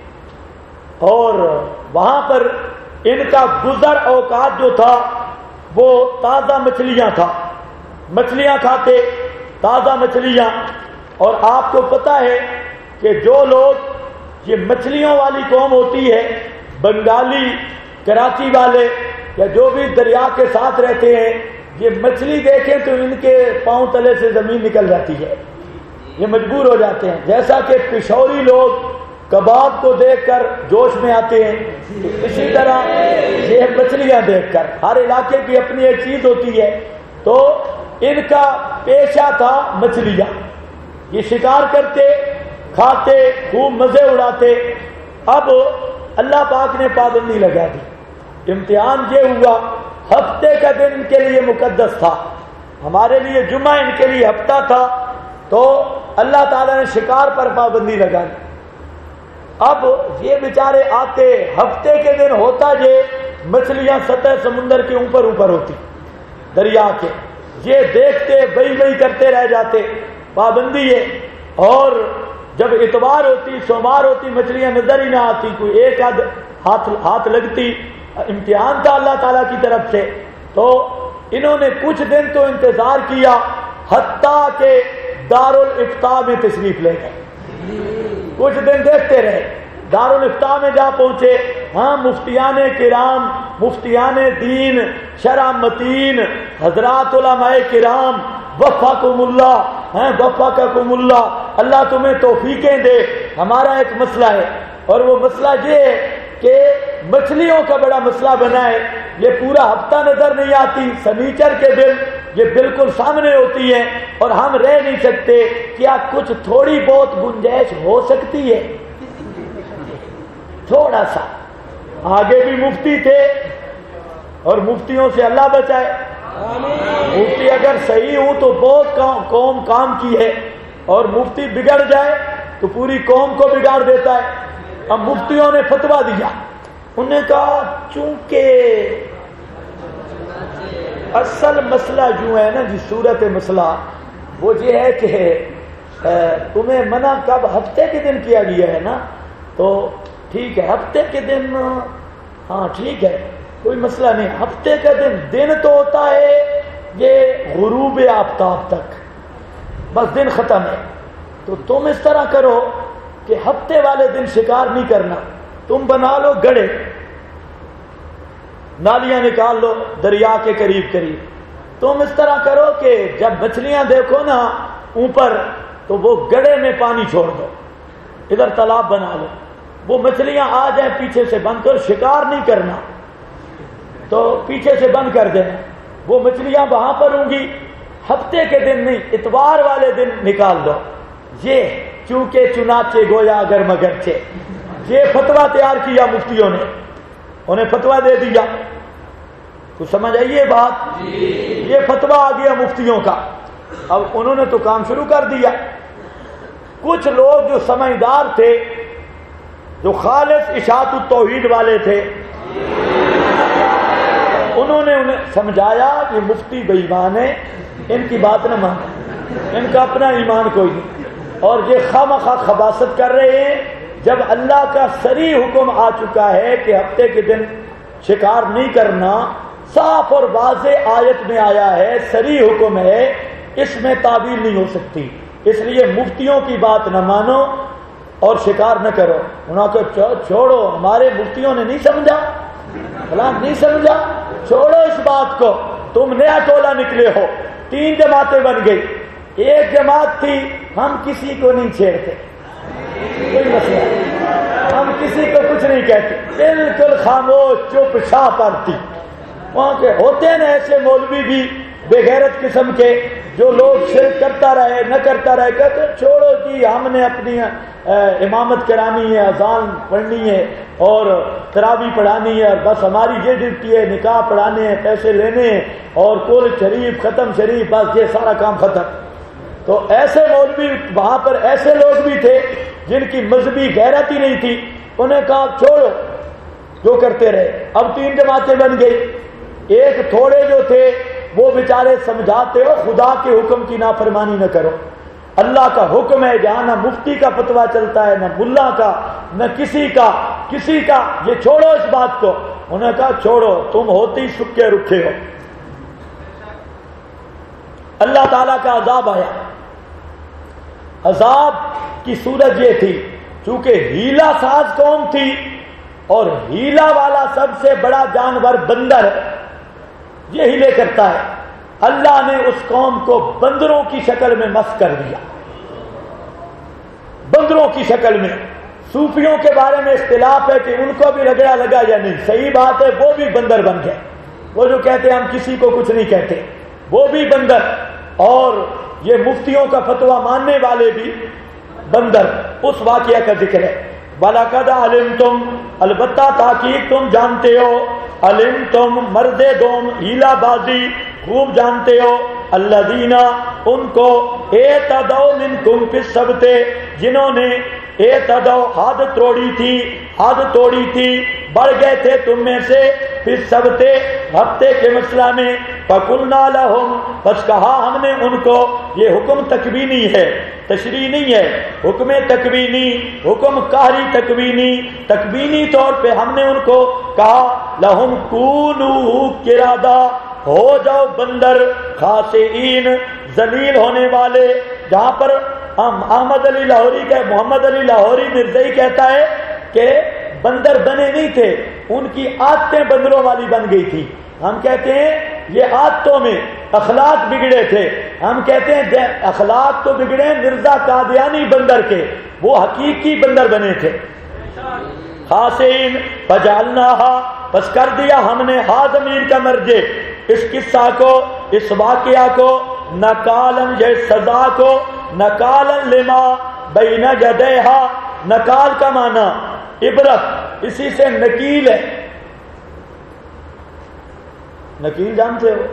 S1: اور وہاں پر ان کا گزر اوقات جو تھا وہ تازہ مچھلیاں تھا، مچھلیاں کھاتے، تازہ مچھلیاں. اور آپ کو پتہ ہے کہ جو لوگ یہ مچھلیوں والی قوم ہوتی ہے، بنگالی، کراچی والے یا جو بھی دریا کے ساتھ رہتے ہیں، یہ مچھلی دیکھیں تو ان کے پاؤں تلے سے زمین نکل جاتی ہے، یہ مجبور ہو جاتے ہیں. جیسا کہ پشوری لوگ کباب کو دیکھ کر جوش میں آتے ہیں، اسی طرح یہ مچھلیاں دیکھ کر، ہر علاقے کی اپنی ایک چیز ہوتی ہے. تو ان کا پیشہ تھا مچھلیاں، یہ شکار کرتے، کھاتے، خوب مزے اڑاتے. اب اللہ پاک نے پابندی لگا دی. امتحان یہ ہوا، ہفتے کا دن ان کے لیے مقدس تھا، ہمارے لیے جمعہ، ان کے لیے ہفتہ تھا. تو اللہ تعالیٰ نے شکار پر پابندی لگا دی. اب یہ بیچارے آتے، ہفتے کے دن ہوتا یہ مچھلیاں سطح سمندر کے اوپر ہوتی، دریا کے، یہ دیکھتے بئی کرتے رہ جاتے، پابندی ہے. اور جب اتوار ہوتی، سوموار ہوتی، مچھلیاں نظر ہی نہ آتی، کوئی ایک آدھ ہاتھ لگتی. امتحان تھا اللہ تعالیٰ کی طرف سے. تو انہوں نے کچھ دن تو انتظار کیا، حتیٰ کہ دارالفتاء میں تشریف لے گئے. کچھ دن دیکھتے رہے، دارالفتاء میں جا پہنچے. ہاں مفتیان کرام، مفتیان دین، شرع متین، حضرات علماء کرام، وفقکم اللہ، وفقکم اللہ، اللہ تمہیں توفیقیں دے. ہمارا ایک مسئلہ ہے، اور وہ مسئلہ یہ ہے کہ مچھلیوں کا بڑا مسئلہ بنا ہے. یہ پورا ہفتہ نظر نہیں آتی، سنیچر کے دن یہ بالکل سامنے ہوتی ہے، اور ہم رہ نہیں سکتے. کیا کچھ تھوڑی بہت گنجائش ہو سکتی ہے؟ تھوڑا سا. آگے بھی مفتی تھے، اور مفتیوں سے اللہ بچائے. مفتی اگر صحیح ہوں تو بہت قوم کام کی ہے، اور مفتی بگڑ جائے تو پوری قوم کو بگاڑ دیتا ہے. اب مفتیوں نے فتویٰ دیا، انہوں نے کہا چونکہ اصل مسئلہ جو ہے نا جی، صورت مسئلہ وہ یہ ہے کہ تمہیں منع کب ہفتے کے دن کیا گیا ہے نا، تو ٹھیک ہے ہفتے کے دن، ہاں ٹھیک ہے کوئی مسئلہ نہیں. ہفتے کا دن تو ہوتا ہے یہ غروب آفتاب تک، بس دن ختم ہے. تو تم اس طرح کرو کہ ہفتے والے دن شکار نہیں کرنا، تم بنا لو گڑے، نالیاں نکال لو دریا کے قریب. تم اس طرح کرو کہ جب مچھلیاں دیکھو نا اوپر تو وہ گڑے میں پانی چھوڑ دو، ادھر تالاب بنا لو، وہ مچھلیاں آ جائیں پیچھے سے بند کرو، شکار نہیں کرنا تو پیچھے سے بند کر دینا. وہ مچھلیاں وہاں پر ہوں گی، ہفتے کے دن نہیں، اتوار والے دن نکال دو. یہ چونکہ چنانچہ گویا اگر مگرچہ، یہ فتویٰ تیار کیا مفتیوں نے، انہیں فتویٰ دے دیا. کچھ سمجھ آئیے بات؟ یہ فتویٰ آ گیا مفتیوں کا. اب انہوں نے تو کام شروع کر دیا. کچھ لوگ جو سمجھدار تھے، جو خالص اشاعت التوحید والے تھے، انہوں نے انہیں سمجھایا کہ مفتی بے ایمان ہے، ان کی بات نہ مانو، ان کا اپنا ایمان کوئی نہیں، اور یہ خامخواہ خباثت کر رہے ہیں، جب اللہ کا صریح حکم آ چکا ہے کہ ہفتے کے دن شکار نہیں کرنا، صاف اور واضح آیت میں آیا ہے، صریح حکم ہے، اس میں تعبیر نہیں ہو سکتی، اس لیے مفتیوں کی بات نہ مانو اور شکار نہ کرو۔ انہوں نے کہا چھوڑو، ہمارے مفتیوں نے نہیں سمجھا، فلاں نہیں سمجھا، چھوڑو اس بات کو، تم نیا ٹولہ نکلے ہو، 3 جماعتیں بن گئی، ایک جماعت تھی ہم کسی کو نہیں چھیڑتے، کوئی مسئلہ نہیں، ہم کسی کو کچھ نہیں کہتے، بالکل خاموش چپ چاپ پڑتی۔ وہاں کے ہوتے ہیں نا ایسے مولوی بھی بے غیرت قسم کے، جو لوگ شرک کرتا رہے نہ کرتا رہے، کہتے چھوڑو جی ہم نے اپنی امامت کرانی ہے، اذان پڑھنی ہے اور تراویح پڑھانی ہے، اور بس ہماری یہ ڈیوٹی ہے، نکاح پڑھانے ہیں، پیسے لینے ہیں، اور کل شریف ختم شریف، بس یہ سارا کام ختم۔ تو ایسے مولوی وہاں پر ایسے لوگ بھی تھے جن کی مذہبی غیرت ہی نہیں تھی، انہیں کہا چھوڑو جو کرتے رہے۔ اب 3 جماعتیں بن گئی، ایک تھوڑے جو تھے وہ بیچارے سمجھاتے ہو خدا کے حکم کی نافرمانی نہ کرو، اللہ کا حکم ہے، جہاں نہ مفتی کا فتویٰ چلتا ہے، نہ ملا کا، نہ کسی کا، یہ چھوڑو اس بات کو۔ انہوں نے کہا چھوڑو، تم ہوتی سکے رکھے ہو۔ اللہ تعالیٰ کا عذاب آیا، عذاب کی صورت یہ تھی، چونکہ ہیلا ساز قوم تھی اور ہیلا والا سب سے بڑا جانور بندر ہے، یہ ہیلے کرتا ہے، اللہ نے اس قوم کو بندروں کی شکل میں مس کر دیا، بندروں کی شکل میں۔ صوفیوں کے بارے میں اختلاف ہے کہ ان کو بھی رگڑا لگا یا نہیں، صحیح بات ہے وہ بھی بندر بن گئے، وہ جو کہتے ہیں ہم کسی کو کچھ نہیں کہتے، وہ بھی بندر، اور یہ مفتیوں کا فتویٰ ماننے والے بھی بندر۔ اس واقعہ کا ذکر ہے، وَلَقَدْ عَلِمْتُمْ، البتہ تاکید تم جانتے ہو، علمتم مرد دوم ہیلا بازی خوب جانتے ہو، الذین ان کو، اعتدوا منکم فی السبت، جنہوں نے اعتدوا حد توڑی تھی، بڑھ گئے تھے تم میں سے، فی السبت ہفتے کے مسئلہ میں، فقلنا لہم، بس کہا ہم نے ان کو، یہ حکم تکوینی ہے، تشریع نہیں ہے، حکم تکوینی، حکم قہری تکوینی طور پہ ہم نے ان کو کہا، لہم کونو قردہ، ہو جاؤ بندر، خاسئین، ذلیل ہونے والے۔ جہاں پر محمد علی لاہوری مرزائی کہتا ہے کہ بندر بنے نہیں تھے، ان کی عادتیں بندروں والی بن گئی تھی، ہم کہتے ہیں یہ عادتوں میں اخلاق بگڑے تھے، ہم کہتے ہیں اخلاق تو بگڑے مرزا قادیانی بندر کے، وہ حقیقی بندر بنے تھے۔ خاسئین فجعلناہا، بس کر دیا ہم نے، ہا ضمیر کا مرجع، اس قصہ کو، اس واقعہ کو، نکالن، یہ سزا کو، نکالن لما بین یدیہا، نکال کا معنی عبرت، اسی سے نکیل ہے، نکیل جانتے ہو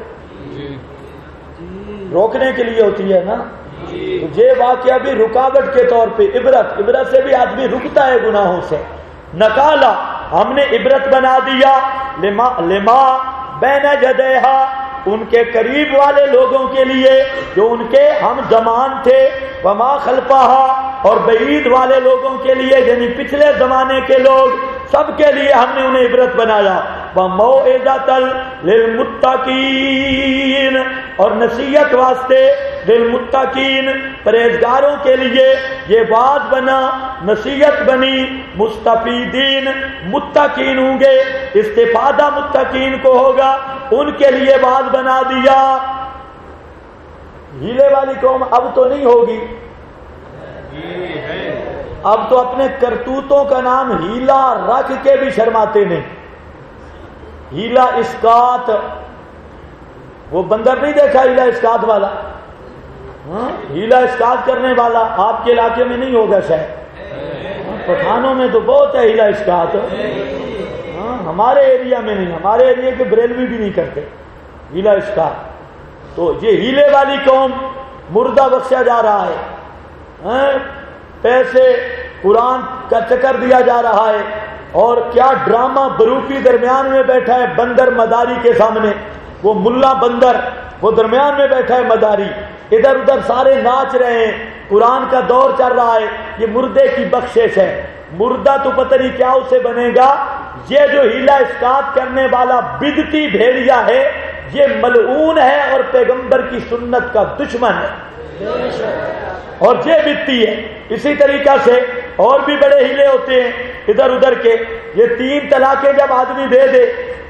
S1: روکنے کے لیے ہوتی ہے نا، تو یہ واقعہ بھی رکاوٹ کے طور پہ، عبرت سے بھی آدمی رکتا ہے گناہوں سے۔ نکالا، ہم نے عبرت بنا دیا، لما بین یدیہا، ان کے قریب والے لوگوں کے لیے جو ان کے ہم زمان تھے، وما خلفہا، اور بعید والے لوگوں کے لیے یعنی پچھلے زمانے کے لوگ، سب کے لیے ہم نے انہیں عبرت بنایا۔ وَمَوْعِظَةً لِّلْمُتَّقِينَ، اور نصیحت واسطے، للمتقین، پرہیزگاروں کے لیے یہ بات بنا، نصیحت بنی، مستفیدین، متقین ہوں گے، استفادہ متقین کو ہوگا، ان کے لیے بات بنا دیا۔ ہیلے والی قوم اب تو نہیں ہوگی، اب تو اپنے کرتوتوں کا نام ہیلا رکھ کے بھی شرماتے نہیں۔ ہیلا اسقاط، وہ بندر نہیں دیکھا ہیلا اسقاط والا؟ ہیلا اسقاط کرنے والا آپ کے علاقے میں نہیں ہوگا شاید، پٹھانوں میں تو بہت ہے ہیلا اسقاط، ہمارے ایریا میں نہیں، ہمارے ایریا کے بریلوی بھی نہیں کرتے ہیلا اسقاط۔ تو یہ ہیلے والی قوم، مردہ بخشا جا رہا ہے، پیسے قرآن کا چکر دیا جا رہا ہے، اور کیا ڈرامہ بروفی درمیان میں بیٹھا ہے بندر مداری کے سامنے، وہ ملا بندر وہ درمیان میں بیٹھا ہے مداری، ادھر ادھر سارے ناچ رہے ہیں، قرآن کا دور چل رہا ہے، یہ مردے کی بخشش ہے۔ مردہ تو پتہ نہیں کیا اسے بنے گا، یہ جو ہیلا اسٹارٹ کرنے والا بدتی بھیڑیا ہے یہ ملعون ہے اور پیغمبر کی سنت کا دشمن ہے اور یہ بدتی ہے۔ اسی طریقہ سے اور بھی بڑے ہیلے ہوتے ہیں ادھر ادھر کے، یہ 3 طلاقیں جب آدمی دے دے،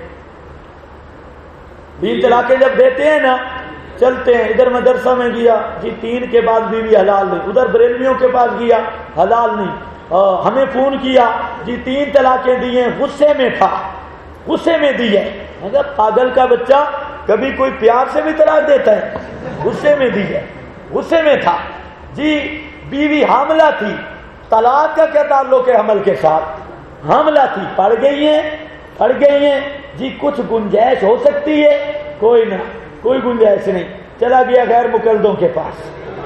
S1: 3 طلاقیں جب دیتے ہیں نا، چلتے ہیں ادھر مدرسہ میں گیا جی 3 کے بعد بیوی حلال نہیں، ادھر بریلویوں کے پاس گیا حلال نہیں، ہمیں فون کیا جی 3 طلاقیں دی ہیں، غصے میں تھا، غصے میں دی ہے۔ مگر پاگل کا بچہ کبھی کوئی پیار سے بھی طلاق دیتا ہے؟ غصے میں دی ہے، غصے میں تھا جی، بیوی حاملہ تھی، طلاق کا کیا تعلق ہے حمل کے ساتھ؟ حاملہ تھی، پڑ گئی ہیں جی، کچھ گنجائش ہو سکتی ہے؟ کوئی نہ، کوئی گنجائش نہیں، چلا گیا غیر مقلدوں کے پاس،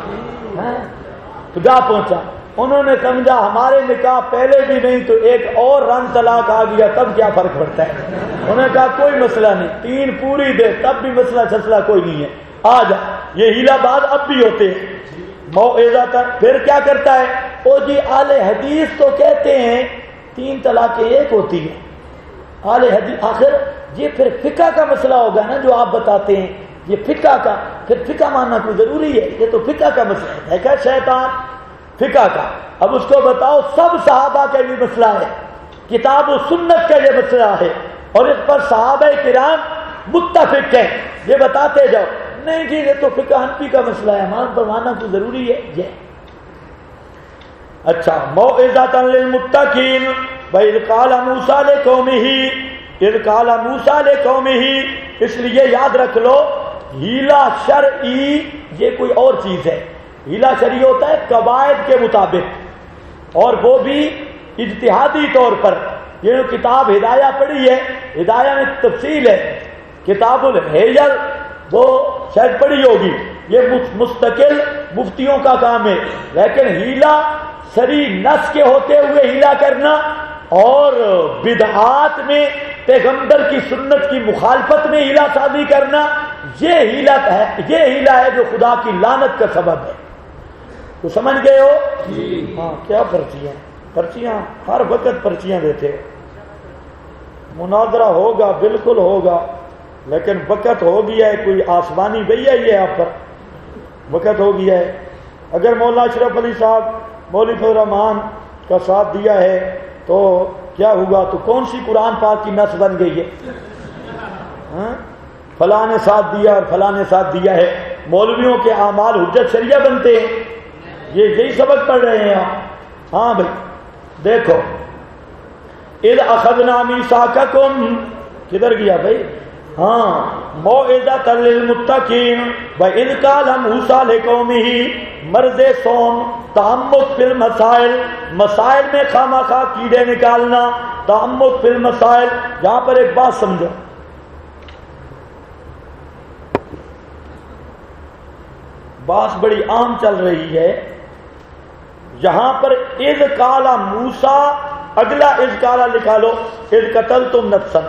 S1: جا پہنچا، انہوں نے سمجھا ہمارے نکاح پہلے بھی نہیں تو ایک اور رنگ طلاق آ گیا تب کیا فرق پڑتا ہے؟ انہوں نے کہا کوئی مسئلہ نہیں، 3 پوری دے تب بھی مسئلہ کوئی نہیں ہے، آ جا۔ یہ ہیلا باز اب بھی ہوتے ہیں، موعظہ تک پھر کیا کرتا ہے، او جی اہل حدیث تو کہتے ہیں 3 طلاقیں ایک ہوتی ہیں، اہل حدیث آخر یہ پھر فقہ کا مسئلہ ہوگا نا جو آپ بتاتے ہیں، یہ فقہ کا، پھر فقہ ماننا کوئی ضروری ہے؟ یہ تو فقہ کا مسئلہ ہے کیا شیطان؟ فقہ کا، اب اس کو بتاؤ سب صحابہ کا یہ مسئلہ ہے، کتاب و سنت کا یہ مسئلہ ہے اور اس پر صحابہ کرام متفق ہیں، یہ بتاتے جاؤ۔ نہیں جی یہ تو فقہ حنفی کا مسئلہ ہے، ہمارے پر ماننا کوئی ضروری ہے یہ۔ اچھا، موعظۃ للمتقین وَإِذْ قَالَ مُوسَىٰ لِقَوْمِهِ اِذْ قَالَ مُوسَىٰ لِقَوْمِهِ، اس لیے یاد رکھ لو ہیلا شرعی یہ کوئی اور چیز ہے، ہیلا شرعی ہوتا ہے قواعد کے مطابق اور وہ بھی اجتہادی طور پر۔ یہ جو کتاب ہدایہ پڑھی ہے، ہدایہ میں تفصیل ہے، کتاب الحیل وہ شاید پڑھی ہوگی، یہ مستقل مفتیوں کا کام ہے، لیکن ہیلا شرعی نص کے ہوتے ہوئے ہیلا کرنا اور بدعات میں پیغمبر کی سنت کی مخالفت میں ہیلا سازی کرنا، یہ ہیلا ہے جو خدا کی لعنت کا سبب ہے۔ تو سمجھ گئے ہو؟ ہاں، کیا پرچیاں ہر وقت پرچیاں دیتے ہو، مناظرہ ہوگا بالکل ہوگا، لیکن وقت ہو گیا ہے، کوئی آسمانی بھیا ہی ہے آپ پر، وقت ہو گیا ہے۔ اگر مولانا اشرف علی صاحب مولوی فضل الرحمان کا ساتھ دیا ہے تو کیا ہوا؟ تو کون سی قرآن پاک کی نص بن گئی ہے؟ فلاں نے ساتھ دیا اور فلاں نے ساتھ دیا ہے، مولویوں کے اعمال حجت شریعہ بنتے ہیں، یہی سبق پڑھ رہے ہیں آپ۔ ہاں بھائی دیکھو، اذ اخذنا میثاقکم، کدھر گیا بھائی؟ ہاں، موعظۃ للمتقین وَإِذْ قَالَ مُوسَىٰ لِقَوْمِهِ، مرض صوم، تعمق فی المسائل، مسائل میں خواہ کیڑے نکالنا، تعمق فی المسائل۔ یہاں پر ایک بات سمجھو، بات بڑی عام چل رہی ہے، یہاں پر اذ قال موسیٰ، اگلا اذ قال لکھا لو، اذ قتلتم نفسا،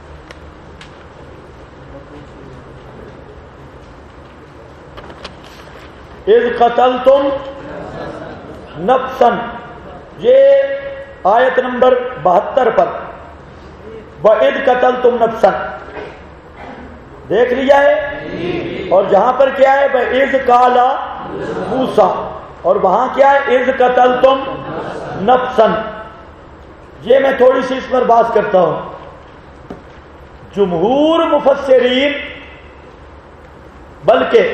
S1: اذ قتلتم نفسا، یہ آیت نمبر 72 پر، وَإِذْ قَتَلْتُمْ نَفْسًا دیکھ لیا ہے، اور جہاں پر کیا ہے وَإِذْ قَالَ مُوسَىٰ، اور وہاں کیا ہے اذ قتلتم نفسا۔ یہ میں تھوڑی سی اس پر بات کرتا ہوں، جمہور مفسرین بلکہ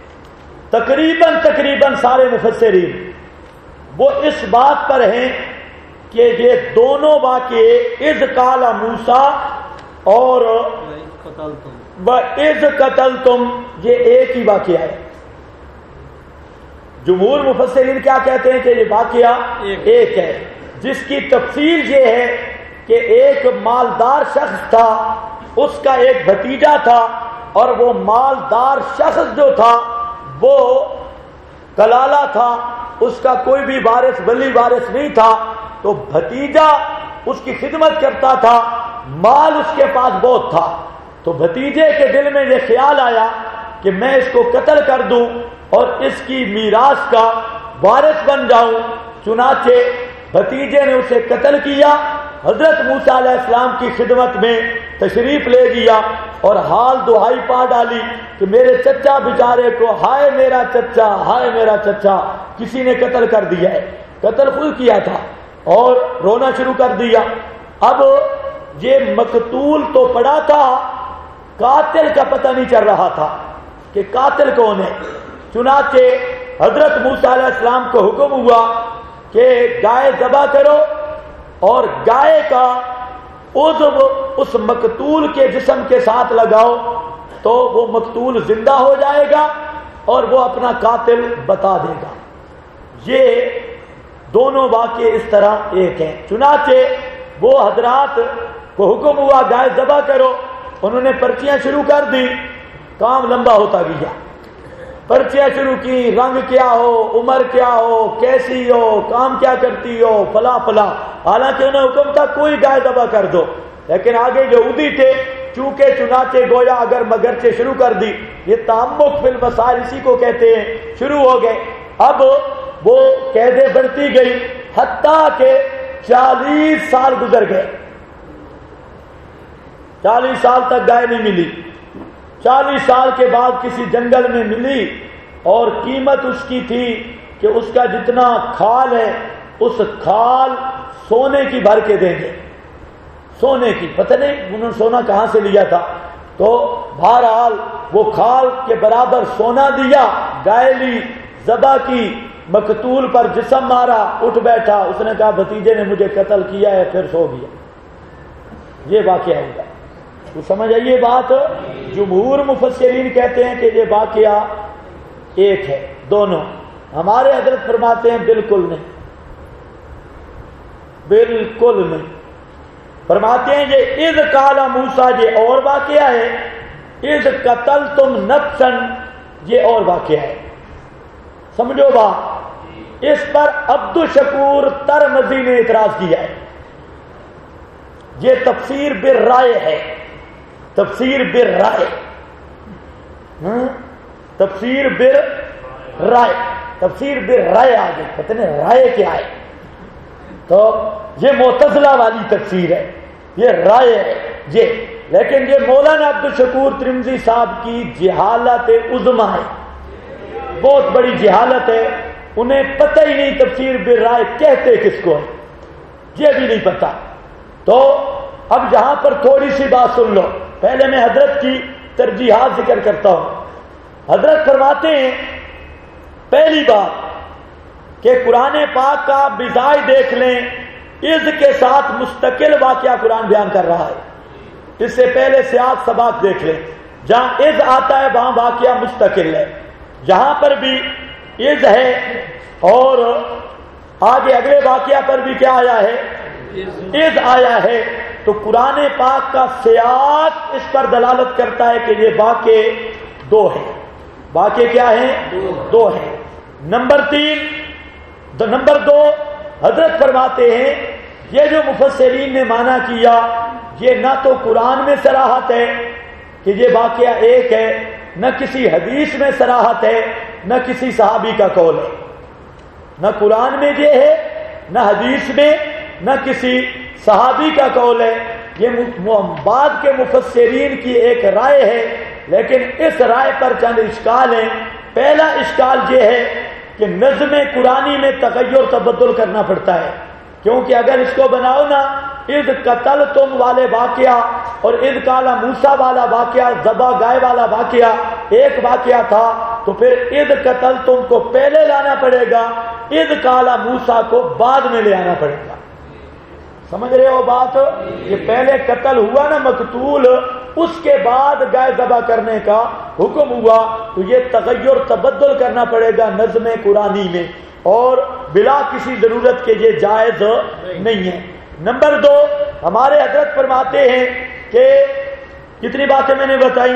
S1: تقریباً سارے مفسرین وہ اس بات پر ہیں کہ یہ دونوں واقعے اذ قال موسیٰ اور وَإِذْ قَتَلْتُمْ یہ ایک ہی واقعہ ہے۔ جمہور مفسرین کیا کہتے ہیں کہ یہ واقعہ ایک ہے، جس کی تفصیل یہ ہے کہ ایک مالدار شخص تھا، اس کا ایک بھتیجا تھا، اور وہ مالدار شخص جو تھا وہ کلالہ تھا، اس کا کوئی بھی وارث ولی وارث نہیں تھا، تو بھتیجا اس کی خدمت کرتا تھا، مال اس کے پاس بہت تھا، تو بھتیجے کے دل میں یہ خیال آیا کہ میں اس کو قتل کر دوں اور اس کی میراث کا وارث بن جاؤں۔ چنانچہ بھتیجے نے اسے قتل کیا، حضرت موسیٰ علیہ السلام کی خدمت میں تشریف لے گیا اور حال دعائی پا ڈالی کہ میرے چچا بیچارے کو، ہائے میرا چچا، ہائے میرا چچا، کسی نے قتل کر دیا ہے۔ قتل خود کیا تھا اور رونا شروع کر دیا۔ اب یہ مقتول تو پڑا تھا، قاتل کا پتہ نہیں چل رہا تھا کہ قاتل کون ہے۔ چنانچہ حضرت موسیٰ علیہ السلام کو حکم ہوا کہ گائے ذبح کرو اور گائے کا عضو اس مقتول کے جسم کے ساتھ لگاؤ تو وہ مقتول زندہ ہو جائے گا اور وہ اپنا قاتل بتا دے گا۔ یہ دونوں واقعے اس طرح ایک ہیں۔ چنانچہ وہ حضرات کو حکم ہوا گائے ذبح کرو، انہوں نے پرچیاں شروع کر دی، کام لمبا ہوتا گیا، پرچیاں شروع کی، رنگ کیا ہو، عمر کیا ہو، کیسی ہو، کام کیا کرتی ہو، فلاں فلاں۔ حالانکہ انہیں حکم تھا کوئی گائے ذبح کر دو، لیکن آگے یہودی تھے، چونکہ چنانچہ گویا اگر مگرچہ شروع کر دی، یہ تعمق فی المسائل اسی کو کہتے ہیں، شروع ہو گئے۔ اب وہ قیدیں بڑھتی گئی حتیٰ کہ 40 سال گزر گئے، 40 سال تک گائے نہیں ملی۔ 40 سال کے بعد کسی جنگل میں ملی اور قیمت اس کی تھی کہ اس کا جتنا کھال ہے اس کھال سونے کی بھر کے دیں گے، سونے کی، پتہ نہیں انہوں نے سونا کہاں سے لیا تھا، تو بہرحال وہ کھال کے برابر سونا دیا، گائے لی، ذبح کی، مقتول پر جسم مارا، اٹھ بیٹھا، اس نے کہا بھتیجے نے مجھے قتل کیا ہے، پھر سو گیا۔ یہ واقعہ ہوگا، تو سمجھ آئیے بات۔ جمہور مفسرین کہتے ہیں کہ یہ واقعہ ایک ہے، دونوں۔ ہمارے حضرت فرماتے ہیں بالکل نہیں، بالکل نہیں، فرماتے ہیں یہ اذ قال موسیٰ یہ اور واقعہ ہے، اذ قتلتم نفسا یہ اور واقعہ ہے۔ سمجھو بات، اس پر عبد الشکور ترمذی نے اعتراض کیا ہے۔ یہ تفسیر بالرائے ہے، تفسیر بالرائے، تفسیر بالرائے، تفسیر بالرائے آگے پتہ نہیں رائے کیا ہے، تو یہ معتزلہ والی تفسیر ہے، یہ رائے ہے یہ، لیکن یہ مولانا عبد الشکور ترمذی صاحب کی جہالت عظمی ہے، بہت بڑی جہالت ہے، انہیں پتہ ہی نہیں تفسیر بالرائے کہتے کس کو ہے، یہ بھی نہیں پتہ۔ تو اب یہاں پر تھوڑی سی بات سن لو، پہلے میں حضرت کی ترجیحات ذکر کرتا ہوں۔ حضرت فرماتے ہیں پہلی بات کہ قرآن پاک کا بزائے دیکھ لیں، اذ کے ساتھ مستقل واقعہ قرآن بیان کر رہا ہے، اس سے پہلے سیاق سباق دیکھ لیں، جہاں اذ آتا ہے وہاں واقعہ مستقل ہے، یہاں پر بھی اذ ہے اور آگے اگلے واقعہ پر بھی کیا آیا ہے، اذ آیا ہے، تو قرآن پاک کا سیاق اس پر دلالت کرتا ہے کہ یہ واقعے دو ہیں۔ واقعے کیا ہیں؟ دو ہیں۔ نمبر 2 حضرت فرماتے ہیں یہ جو مفسرین نے مانا کیا یہ نہ تو قرآن میں صراحت ہے کہ یہ واقعہ ایک ہے، نہ کسی حدیث میں صراحت ہے، نہ کسی صحابی کا قول ہے، نہ قرآن میں یہ ہے، نہ حدیث میں، نہ کسی صحابی کا قول ہے، یہ بعد کے مفسرین کی ایک رائے ہے، لیکن اس رائے پر چند اشکال ہیں۔ پہلا اشکال یہ ہے کہ نظم قرآنی میں تغیر تبدل کرنا پڑتا ہے، کیونکہ اگر اس کو بناؤ نا اذ قتلتم والے واقعہ اور اذ قال موسیٰ والا واقعہ، ذبح گائے والا واقعہ ایک واقعہ تھا، تو پھر اذ قتلتم کو پہلے لانا پڑے گا، اذ قال موسیٰ کو بعد میں لے آنا پڑے گا۔ سمجھ رہے ہو بات؟ یہ پہلے قتل ہوا نا مقتول، اس کے بعد گائے ذبح کرنے کا حکم ہوا، تو یہ تغیر تبدل کرنا پڑے گا نظم قرآنی میں، اور بلا کسی ضرورت کے یہ جائز نہیں ہے۔ نمبر 2 ہمارے حضرت فرماتے ہیں کہ کتنی باتیں میں نے بتائی،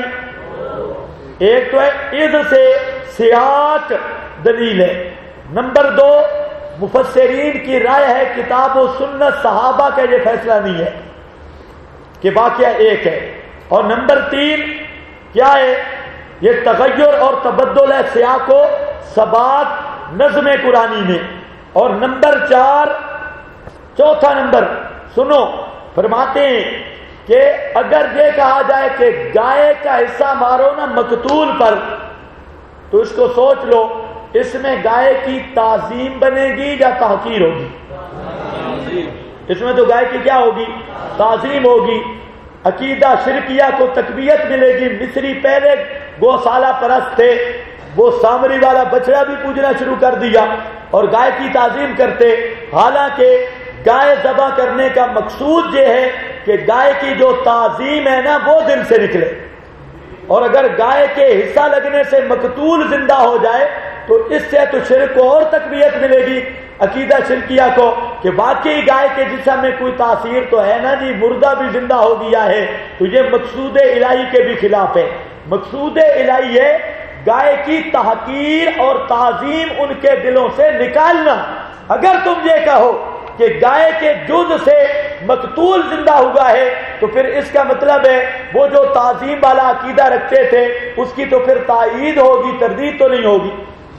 S1: ایک تو ہے اذ سے سیاق دلیل ہے، نمبر 2 مفسرین کی رائے ہے کتاب و سنت صحابہ کا یہ فیصلہ نہیں ہے کہ واقعہ ایک ہے. اور نمبر 3 کیا ہے؟ یہ تغیر اور تبدل ہے سیاق و ثبات نظم قرآنی میں. اور نمبر 4 چوتھا نمبر سنو، فرماتے ہیں کہ اگر یہ کہا جائے کہ گائے کا حصہ مارو نا مقتول پر، تو اس کو سوچ لو، اس میں گائے کی تعظیم بنے گی یا تحقیر ہوگی؟ اس میں تو گائے کی کیا ہوگی؟ تعظیم ہوگی. عقیدہ شرکیہ کو تقویت ملے گی. مصری پہلے گوشالہ پرست تھے، وہ سامری والا بچڑا بھی پوجنا شروع کر دیا اور گائے کی تعظیم کرتے. حالانکہ گائے ذبح کرنے کا مقصود یہ ہے کہ گائے کی جو تعظیم ہے نا وہ دل سے نکلے. اور اگر گائے کے حصہ لگنے سے مقتول زندہ ہو جائے تو اس سے تو شرک کو اور تقویت ملے گی، عقیدہ شرکیہ کو، کہ واقعی گائے کے جسم میں کوئی تاثیر تو ہے نا جی، مردہ بھی زندہ ہو گیا ہے. تو یہ مقصود الہی کے بھی خلاف ہے. مقصود الہی ہے گائے کی تحقیر اور تعظیم ان کے دلوں سے نکالنا. اگر تم یہ کہو کہ گائے کے جز سے مقتول زندہ ہوا ہے تو پھر اس کا مطلب ہے وہ جو تعظیم والا عقیدہ رکھتے تھے اس کی تو پھر تائید ہوگی، تردید تو نہیں ہوگی.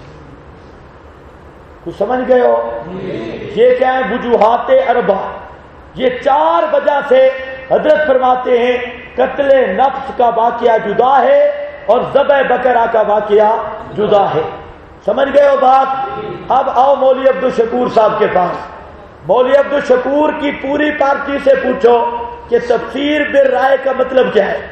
S1: تو سمجھ گئے ہو؟ یہ کیا ہے؟ وجوہات اربع. یہ 4 وجہ سے حضرت فرماتے ہیں قتل نفس کا واقعہ جدا ہے اور ذبح بقرہ کا واقعہ جدا ہے. سمجھ گئے ہو بات؟ اب آؤ مولوی عبدالشکور صاحب کے پاس. مولوی عبدالشکور کی پوری پارٹی سے پوچھو کہ تفسیر بالرائے کا مطلب کیا ہے.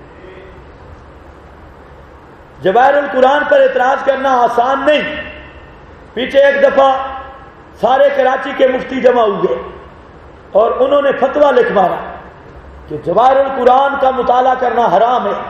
S1: جواہر القرآن پر اعتراض کرنا آسان نہیں. پیچھے ایک دفعہ سارے کراچی کے مفتی جمع ہوئے اور انہوں نے فتویٰ لکھ مارا کہ جواہر القرآن کا مطالعہ کرنا حرام ہے.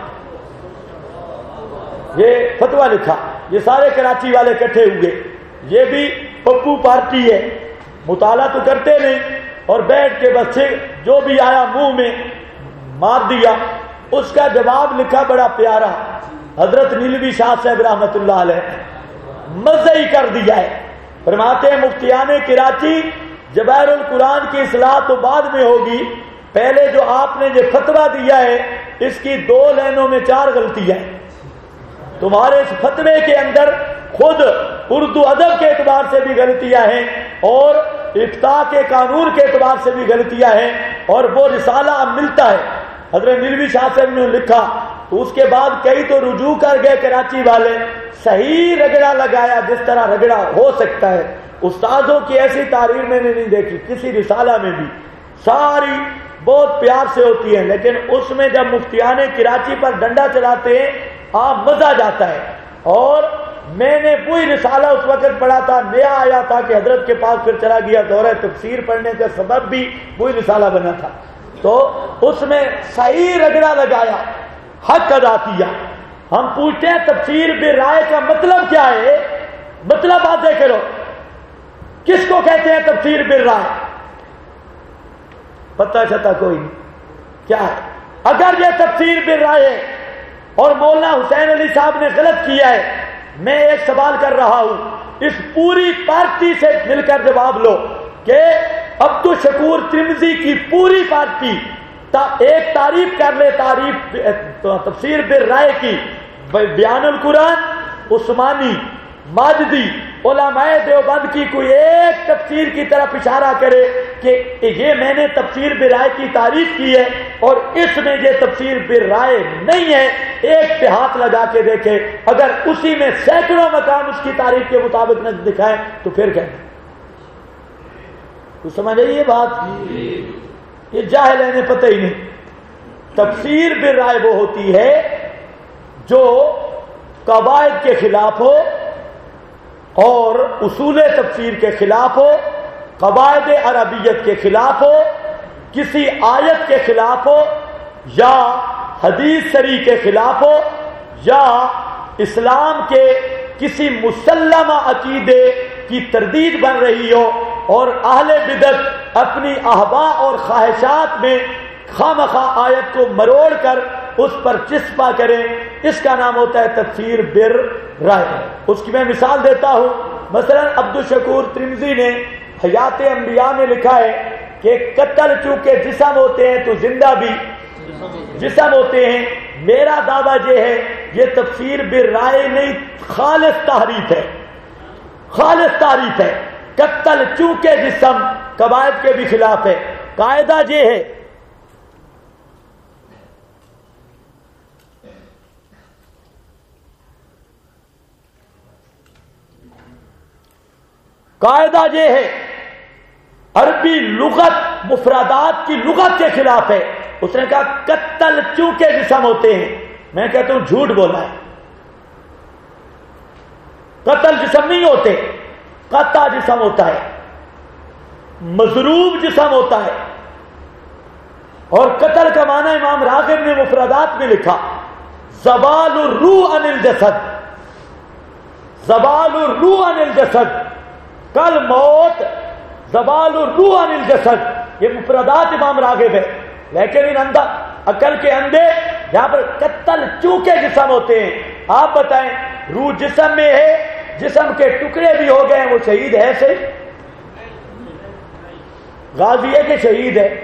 S1: یہ فتویٰ لکھا. یہ سارے کراچی والے اکٹھے ہوئے. یہ بھی پپو پارٹی ہے، مطالعہ تو کرتے نہیں اور بیٹھ کے بس جو بھی آیا منہ میں مار دیا. اس کا جواب لکھا بڑا پیارا، حضرت نیلوی شاہ صاحب رحمۃ اللہ علیہ، مزہ ہی کر دیا ہے. فرماتے ہیں مفتیان کراچی جواہر القرآن کی اصلاح تو بعد میں ہوگی، پہلے جو آپ نے یہ فتویٰ دیا ہے اس کی 2 لائنوں میں 4 غلطیاں ہیں. تمہارے اس فتوے کے اندر خود اردو ادب کے اعتبار سے بھی غلطیاں ہیں اور افتاء کے قانون کے اعتبار سے بھی غلطیاں ہیں. اور وہ رسالہ اب ملتا ہے، حضرت نیلوی شاہ صاحب نے لکھا تو اس کے بعد کئی تو رجوع کر گئے کراچی والے، صحیح رگڑا لگایا جس طرح رگڑا ہو سکتا ہے. استاذوں کی ایسی تعریر میں نے نہیں دیکھی کسی رسالہ میں بھی، ساری بہت پیار سے ہوتی ہے، لیکن اس میں جب مفتیان کراچی پر ڈنڈا چلاتے ہیں آپ مزہ جاتا ہے. اور میں نے وہی رسالہ اس وقت پڑھا تھا، نیا آیا تھا کہ حضرت کے پاس پھر چلا گیا، دورہ تفسیر پڑھنے کا سبب بھی وہی رسالہ بنا تھا. تو اس میں صحیح رگڑا لگایا، حق ادا کیا. ہم پوچھتے ہیں تفسیر بالرائے کا مطلب کیا ہے؟ مطلب واضح کرو، کس کو کہتے ہیں تفسیر بالرائے؟ پتہ چلتا کوئی نہیں کیا ہے. اگر یہ تفسیر بالرائے ہے اور مولانا حسین علی صاحب نے غلط کیا ہے، میں ایک سوال کر رہا ہوں، اس پوری پارٹی سے مل کر جواب لو کہ عبدالشکور ترمذی کی پوری پارٹی ایک تعریف کر لے، تعریف تفسیر بالرائے کی، بیان القرآن، عثمانی، ماجدی، علماء دیوبند کی کوئی ایک تفسیر کی طرف اشارہ کرے کہ یہ میں نے تفسیر بالرائے کی تعریف کی ہے اور اس میں یہ تفسیر بالرائے نہیں ہے، ایک پہ ہاتھ لگا کے دیکھے. اگر اسی میں سینکڑوں مقام اس کی تعریف کے مطابق نہ دکھائیں تو پھر کہیں. تو سمجھ رہی یہ بات؟ یہ جاہل ہے، انہیں پتہ ہی نہیں. تفسیر بالرائے وہ ہوتی ہے جو قواعد کے خلاف ہو اور اصول تفسیر کے خلاف ہو، قواعد عربیت کے خلاف ہو، کسی آیت کے خلاف ہو، یا حدیث صریح کے خلاف ہو، یا اسلام کے کسی مسلمہ عقیدے کی تردید بن رہی ہو اور اہل بدعت اپنی احوا اور خواہشات میں خواہ آیت کو مروڑ کر اس پر چسپا کریں. اس کا نام ہوتا ہے تفسیر بالرائے. اس کی میں مثال دیتا ہوں. مثلا عبدالشکور ترمذی نے حیات انبیاء میں لکھا ہے کہ قتل چونکہ جسم ہوتے ہیں تو زندہ بھی جسم ہوتے ہیں. میرا دعویٰ یہ ہے یہ تفسیر بالرائے نہیں، خالص تحریف ہے، خالص تعریف ہے. قتل چونکہ جسم قواعد کے بھی خلاف ہے. قاعدہ یہ ہے قاعدہ یہ ہے عربی لغت مفردات کی لغت کے خلاف ہے. اس نے کہا قتل چونکہ جسم ہوتے ہیں، میں کہتا ہوں جھوٹ بولا ہے. قتل جسم نہیں ہوتے، قطع جسم ہوتا ہے، مضروب جسم ہوتا ہے. اور قتل کا معنی امام راغب نے مفردات میں لکھا زوال الروح عن الجسد، زوال الروح عن الجسد، کل موت زوال الروح عن الجسد، یہ مفردات امام راغب ہے. لیکن ان اندھا عقل کے اندھے یہاں پر قتل چونکہ جسم ہوتے ہیں. آپ بتائیں روح جسم میں ہے، جسم کے ٹکڑے بھی ہو گئے، وہ شہید ہے؟ صحیح غازی ہے کہ شہید ہے؟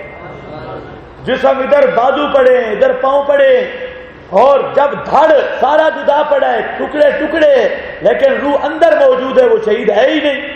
S1: جسم ادھر بازو پڑے ہیں، ادھر پاؤں پڑے ہیں، اور جب دھڑ سارا جدا پڑا ہے، ٹکڑے ٹکڑے، لیکن روح اندر موجود ہے، وہ شہید ہے ہی نہیں.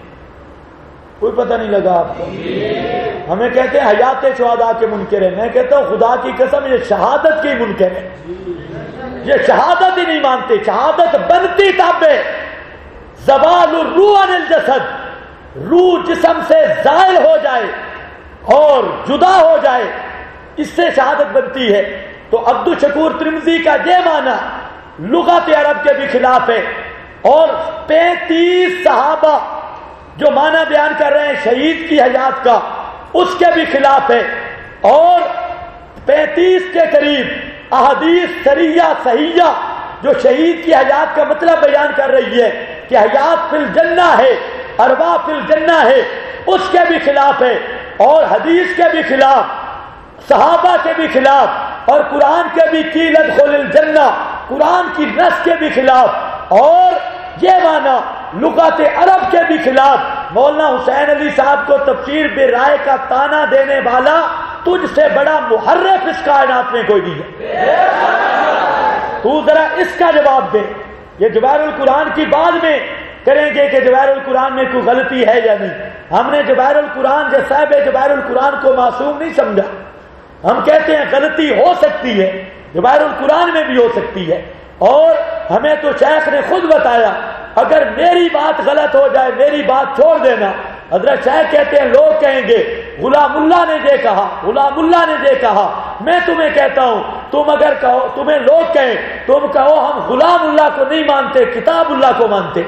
S1: کوئی پتہ نہیں لگا آپ کو؟ ہمیں کہتے ہیں حیات شہداء کے منکر ہیں. میں کہتا ہوں خدا کی قسم یہ شہادت کی منکر ہے، یہ شہادت ہی نہیں مانتے. شہادت بنتی تب ہے زوال الروح عن الجسد، روح جسم سے زائل ہو جائے اور جدا ہو جائے، اس سے شہادت بنتی ہے. تو عبدالشکور ترمذی کا یہ معنی لغت عرب کے بھی خلاف ہے، اور 35 صحابہ جو معنی بیان کر رہے ہیں شہید کی حیات کا، اس کے بھی خلاف ہے. اور 35 کے قریب احادیث سریہ صحیحہ جو شہید کی حیات کا مطلب بیان کر رہی ہے کہ حیات فی الجنہ ہے، ارواح فی الجنہ ہے، اس کے بھی خلاف ہے. اور حدیث کے بھی خلاف، صحابہ کے بھی خلاف، اور قرآن کے بھی قیل ادخل الجنہ، قرآن کی نص کے بھی خلاف، اور یہ معنی لغت عرب کے بھی خلاف. مولانا حسین علی صاحب کو تفسیر برائے کا تانا دینے والا تجھ سے بڑا محرف اس کائنات میں کوئی نہیں ہے. تو ذرا اس کا جواب دے. یہ جواہر القرآن کی بعد میں کریں گے کہ جواہر القرآن میں کوئی غلطی ہے یا نہیں. ہم نے جواہر القرآن جو صاحب جواہر القرآن کو معصوم نہیں سمجھا. ہم کہتے ہیں غلطی ہو سکتی ہے، جواہر القرآن میں بھی ہو سکتی ہے. اور ہمیں تو شیخ نے خود بتایا اگر میری بات غلط ہو جائے میری بات چھوڑ دینا. حضرت شیخ کہتے ہیں لوگ کہیں گے غلام اللہ نے یہ کہا، غلام اللہ نے یہ کہا. میں تمہیں کہتا ہوں تم اگر کہو، تمہیں لوگ کہیں، تم کہو ہم غلام اللہ کو نہیں مانتے، کتاب اللہ کو مانتے.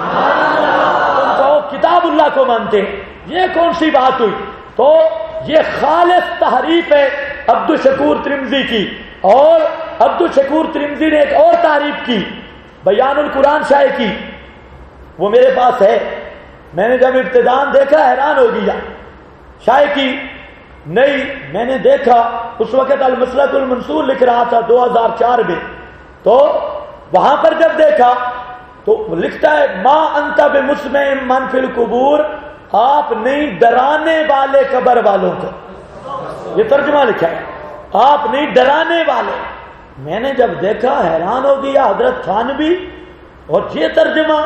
S1: تم کہو کتاب اللہ کو مانتے. یہ کون سی بات ہوئی؟ تو یہ خالص تحریف ہے عبدالشکور ترمذی کی. اور عبدالشکور ترمذی نے ایک اور تعریف کی بیان القرآن شاہ کی، وہ میرے پاس ہے. میں نے جب ابتدان دیکھا حیران ہو گیا. شاہ کی نہیں، میں نے دیکھا اس وقت المسلک المنصور لکھ رہا تھا 2004 میں، تو وہاں پر جب دیکھا تو لکھتا ہے ما انت بمسمع من فی القبور، آپ نہیں ڈرانے والے قبر والوں کو. یہ ترجمہ لکھا ہے، آپ نہیں ڈرانے والے. میں نے جب دیکھا حیران ہو گیا. حضرت تھانوی اور یہ ترجمہ،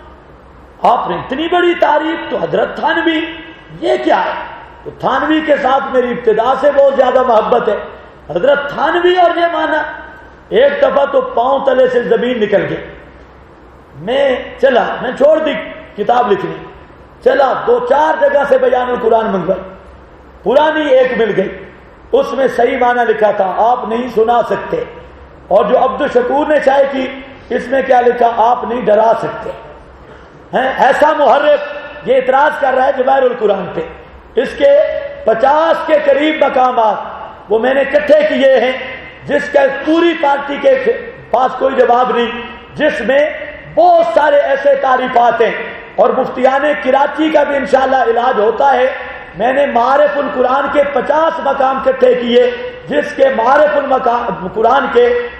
S1: آپ نے اتنی بڑی تعریف تو حضرت تھانوی، یہ کیا ہے؟ تو تھانوی کے ساتھ میری ابتدا سے بہت زیادہ محبت ہے. حضرت تھانوی اور یہ مانا، ایک دفعہ تو پاؤں تلے سے زمین نکل گئی. میں چھوڑ دی کتاب لکھنی، چلا 2-4 جگہ سے بیان القرآن منگوائی، پرانی ایک مل گئی، اس میں صحیح معنی لکھا تھا آپ نہیں سنا سکتے. اور جو عبدالشکور نے شائع کی اس میں کیا لکھا؟ آپ نہیں ڈرا سکتے ہیں. ایسا محرف یہ اعتراض کر رہا ہے جواہر القرآن پہ. اس کے 50 کے قریب مقامات وہ میں نے اکٹھے کیے ہیں، جس کا پوری پارٹی کے پاس کوئی جواب نہیں، جس میں بہت سارے ایسے تعریفات ہیں. اور مفتیان کراچی کا بھی انشاءاللہ علاج ہوتا ہے. میں نے معارف القرآن کے 50 مقام اکٹھے کیے، جس کے معارف القرآن کے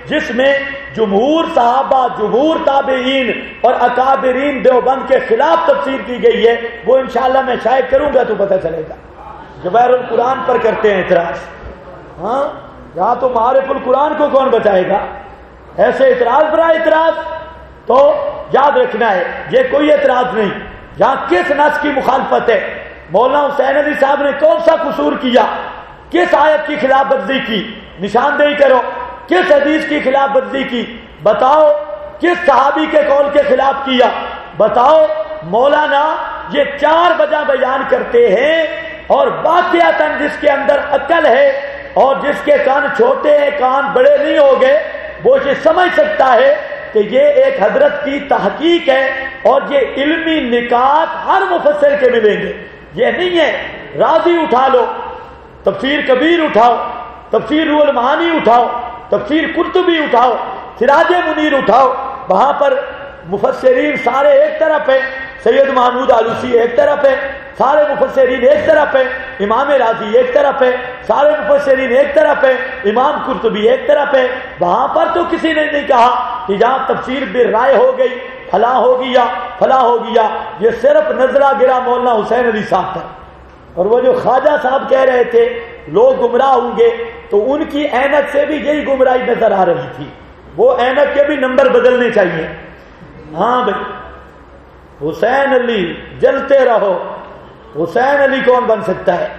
S1: جس میں جمہور صحابہ، جمہور تابعین اور اکابرین دیوبند کے خلاف تفسیر کی گئی ہے، وہ انشاءاللہ میں شائع کروں گا تو پتہ چلے گا۔ جواہر القرآن پر کرتے ہیں اعتراض، ہاں یہاں تو معارف القرآن کو کون بتائے گا؟ ایسے اعتراض برا اعتراض، تو یاد رکھنا ہے یہ کوئی اعتراض نہیں۔ یہاں کس نص کی مخالفت ہے؟ مولانا حسین علی صاحب نے کون سا قصور کیا؟ کس آیت کی خلاف ورزی کی؟ نشاندہی کرو۔ کس حدیث کی خلاف ورزی کی؟ بتاؤ۔ کس صحابی کے قول کے خلاف کیا؟ بتاؤ۔ مولانا یہ 4 وجہ بیان کرتے ہیں، اور واقعتاً جس کے اندر عقل ہے اور جس کے کان چھوٹے ہیں، کان بڑے نہیں ہو گئے، وہ یہ سمجھ سکتا ہے کہ یہ ایک حضرت کی تحقیق ہے، اور یہ علمی نکات ہر مفسر کے ملیں گے۔ یہ نہیں ہے راضی اٹھا لو، تفسیر کبیر اٹھاؤ، تفسیر روح المعانی اٹھاؤ، تفسیر قرطبی اٹھاؤ، سراج منیر اٹھاؤ، وہاں پر مفسرین سارے ایک طرف ہیں، سید محمود آلوسی ایک طرف ہے، سارے مفسرین ایک طرف ہیں، امام راضی ایک طرف ہے، سارے مفسرین ایک طرف ہے، امام قرطبی ایک طرف ہے۔ وہاں پر تو کسی نے نہیں کہا کہ جہاں تفسیر بالرائے ہو گئی فلاں ہو گیا فلاں ہو گیا۔ یہ صرف نظرہ گرا مولانا حسین علی صاحب پر۔ اور وہ جو خواجہ صاحب کہہ رہے تھے لوگ گمراہ ہوں گے، تو ان کی اینک سے بھی یہی گمراہی نظر آ رہی تھی۔ وہ اینک کے بھی نمبر بدلنے چاہیے۔ ہاں بھائی، حسین علی جلتے رہو۔ حسین علی کون بن سکتا ہے؟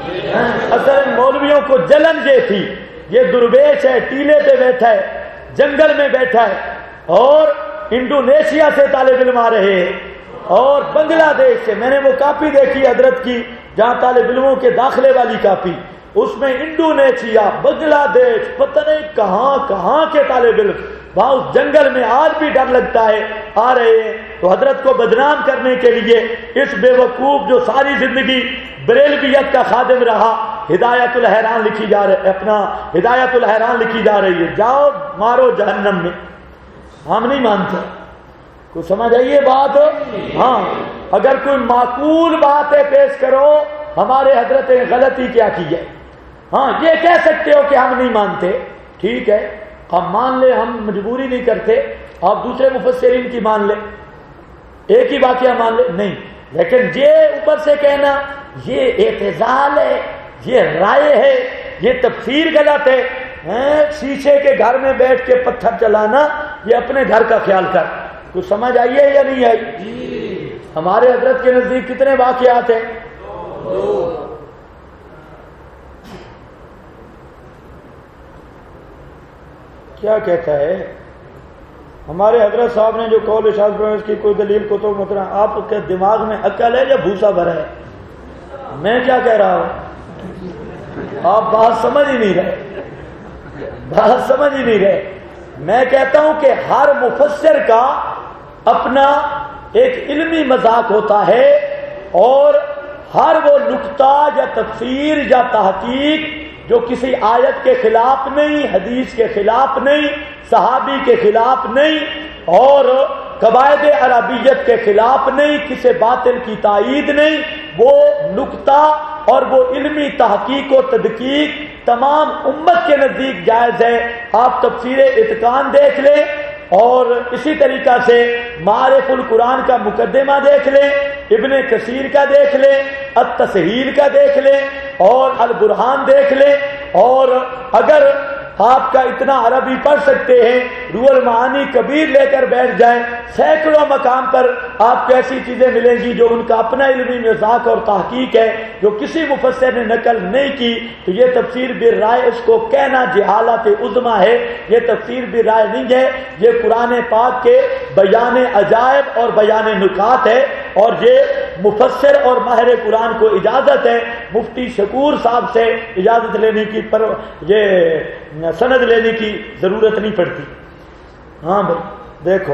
S1: اصل مولویوں کو جلن یہ تھی، یہ درویش ہے، ٹیلے پہ بیٹھا ہے، جنگل میں بیٹھا ہے، اور انڈونیشیا سے طالب علم آ رہے ہیں، اور بنگلہ دیش سے۔ میں نے وہ کاپی دیکھی حضرت کی، جہاں طالب علموں کے داخلے والی کاپی، اس میں انڈونیشیا، بنگلہ دیش، پتہ نہیں کہاں کہاں کے طالب علم وہاں اس جنگل میں آج بھی ڈر لگتا ہے آ رہے ہیں۔ تو حضرت کو بدنام کرنے کے لیے اس بے وقوف جو ساری زندگی بریلویت کا خادم رہا، ہدایت الحیران لکھی جا رہی، اپنا ہدایت الحیران لکھی جا رہی ہے، جاؤ مارو جہنم میں۔ ہم نہیں مانتے، کوئی سمجھ آئیے بات؟ ہاں، اگر کوئی معقول باتیں پیش کرو، ہمارے حضرت نے غلطی کیا کی ہے؟ ہاں، یہ کہہ سکتے ہو کہ ہم نہیں مانتے، ٹھیک ہے، ہم مان لیں، ہم مجبوری نہیں کرتے، آپ دوسرے مفسرین کی مان لیں، ایک ہی واقعہ مان لیں، نہیں، لیکن یہ اوپر سے کہنا یہ اعتزال ہے، یہ رائے ہے، یہ تفسیر غلط ہے، شیشے کے گھر میں بیٹھ کے پتھر چلانا، یہ اپنے گھر کا خیال کر۔ تو سمجھ آئیے یا نہیں آئی؟ ہمارے حضرت کے نزدیک کتنے واقعات ہیں؟ کیا کہتا ہے ہمارے حضرت صاحب نے جو قول ارشاد فرمایا اس کی کوئی دلیل کو تو مطلب آپ کے دماغ میں عقل ہے یا بھوسا بھرا ہے؟ میں کیا کہہ رہا ہوں؟ آپ بات سمجھ ہی نہیں رہے، بات سمجھ ہی نہیں رہے۔ میں کہتا ہوں کہ ہر مفسر کا اپنا ایک علمی مذاق ہوتا ہے، اور ہر وہ نقطہ یا تفسیر یا تحقیق جو کسی آیت کے خلاف نہیں، حدیث کے خلاف نہیں، صحابی کے خلاف نہیں، اور قواعد عربیت کے خلاف نہیں، کسی باطل کی تائید نہیں، وہ نقطہ اور وہ علمی تحقیق و تدقیق تمام امت کے نزدیک جائز ہے۔ آپ تفسیر اتقان دیکھ لیں، اور اسی طریقہ سے معارف القرآن کا مقدمہ دیکھ لیں، ابن کثیر کا دیکھ لیں، التسہیل کا دیکھ لیں، اور البرہان دیکھ لیں، اور اگر آپ کا اتنا عربی پڑھ سکتے ہیں، روح المعانی کبیر لے کر بیٹھ جائیں، سینکڑوں مقام پر آپ کو ایسی چیزیں ملیں گی جو ان کا اپنا علمی مذاق اور تحقیق ہے، جو کسی مفسر نے نقل نہیں کی۔ تو یہ تفسیر بالرائے، اس کو کہنا جہالت عظمی ہے، یہ تفسیر بالرائے نہیں ہے، یہ قرآن پاک کے بیان عجائب اور بیان نکات ہے، اور یہ مفسر اور ماہر قرآن کو اجازت ہے مفتی شکور صاحب سے اجازت لینے کی، پر یہ سند لینے کی ضرورت نہیں پڑتی۔ ہاں بھائی دیکھو،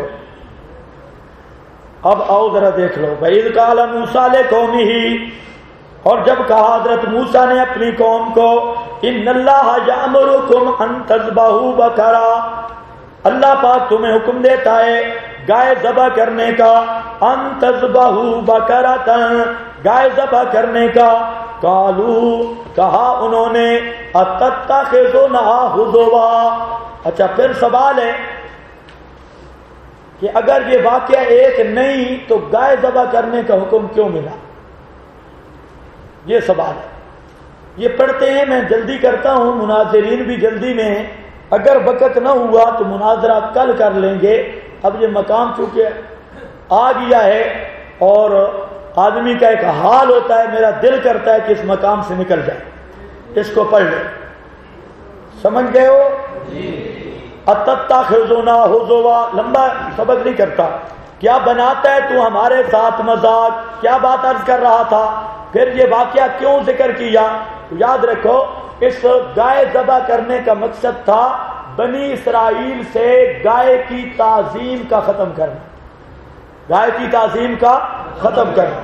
S1: اب آؤ ذرا دیکھ لو۔ وَإِذْ قَالَ مُوسَىٰ لِقَوْمِهِ، اور جب کہا حضرت موسیٰ نے اپنی قوم کو، إِنَّ اللَّهَ يَأْمُرُكُمْ أَن تَذْبَحُوا بَقَرَةً، اللہ پاک تمہیں حکم دیتا ہے گائے ذبح کرنے کا، ان تذبحوا بقرۃ، گائے ذبح کرنے کا۔ قالوا، کہا انہوں نے، اتتخذونہ ہزوا، اچھا پھر سوال ہے کہ اگر یہ واقعہ ایک نہیں تو گائے ذبح کرنے کا حکم کیوں ملا؟ یہ سوال ہے. یہ پڑھتے ہیں، میں جلدی کرتا ہوں، مناظرین بھی جلدی میں ہیں. اگر وقت نہ ہوا تو مناظرہ کل کر لیں گے. اب یہ مقام چونکہ آ گیا ہے اور آدمی کا ایک حال ہوتا ہے، میرا دل کرتا ہے کہ اس مقام سے نکل جائے. اس کو پڑھ لیں. سمجھ گئے ہو؟ اتتخذنا ہزوا، لمبا سبق نہیں کرتا. کیا بناتا ہے تو ہمارے ساتھ مذاق؟ کیا بات عرض کر رہا تھا؟ پھر یہ واقعہ کیوں ذکر کیا؟ تو یاد رکھو اس گائے ذبح کرنے کا مقصد تھا بنی اسرائیل سے گائے کی تعظیم کا ختم کرنا. گائے کی تعظیم کا ختم کرنا.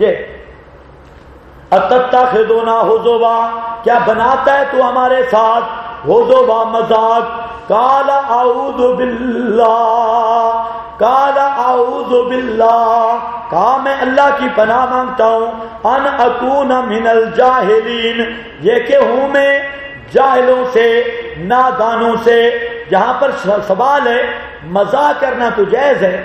S1: یہ اتتخذنا ہزوا، کیا بناتا ہے تو ہمارے ساتھ ہزوا، مذاق. قال اعوذ باللہ، قال اعوذ باللہ، کہا میں اللہ کی پناہ مانگتا ہوں، ان اکون من الجاہلین، یہ کہ ہوں میں جاہلوں سے، نادانوں سے. جہاں پر سوال ہے مذاق کرنا تو جائز ہے،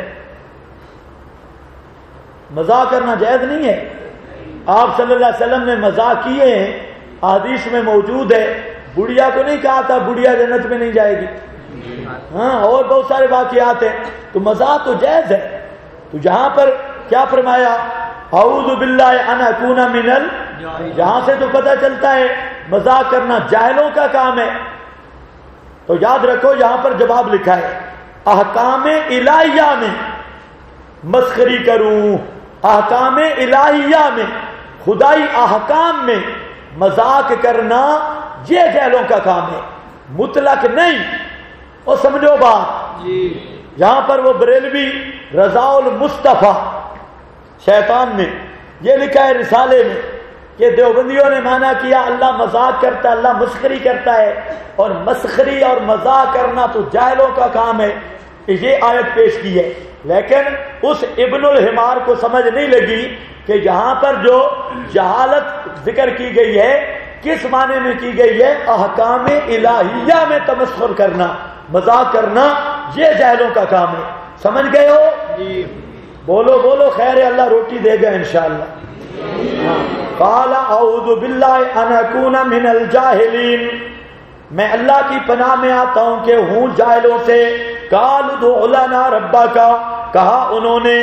S1: مذاق کرنا جائز نہیں ہے. آپ صلی اللہ علیہ وسلم نے مذاق کیے ہیں، حدیث میں موجود ہے. بڑھیا کو نہیں کہا تھا بڑھیا جنت میں نہیں جائے گی، ہاں اور بہت سارے واقعات ہیں. تو مذاق تو جائز ہے. تو جہاں پر کیا فرمایا؟ اعوذ باللہ ان اکون من ال، جہاں سے تو پتہ چلتا ہے مذاق کرنا جاہلوں کا کام ہے. تو یاد رکھو یہاں پر جواب لکھا ہے احکام الہیہ میں مسخری کروں، احکام الہیہ میں، خدائی احکام میں مذاق کرنا یہ جاہلوں کا کام ہے، مطلق نہیں. اور سمجھو بات، یہاں پر وہ بریلوی رضا المصطفیٰ شیطان میں یہ لکھا ہے رسالے میں کہ دیوبندیوں نے مانا کیا اللہ مذاق کرتا ہے، اللہ مسخری کرتا ہے، اور مسخری اور مذاق کرنا تو جاہلوں کا کام ہے. یہ آیت پیش کی ہے، لیکن اس ابن الحمار کو سمجھ نہیں لگی کہ یہاں پر جو جہالت ذکر کی گئی ہے کس معنی میں کی گئی ہے؟ احکام الہیہ میں تمسخر کرنا، مذاق کرنا یہ جاہلوں کا کام ہے. سمجھ گئے ہو؟ بولو بولو، خیر ہے، اللہ روٹی دے گا انشاءاللہ. قال اعوذ باللہ ان اکون من الجاہلین، میں اللہ کی پناہ میں آتا ہوں کہ ہوں جاہلوں سے. قالوا ادع لنا ربک، کہا انہوں نے،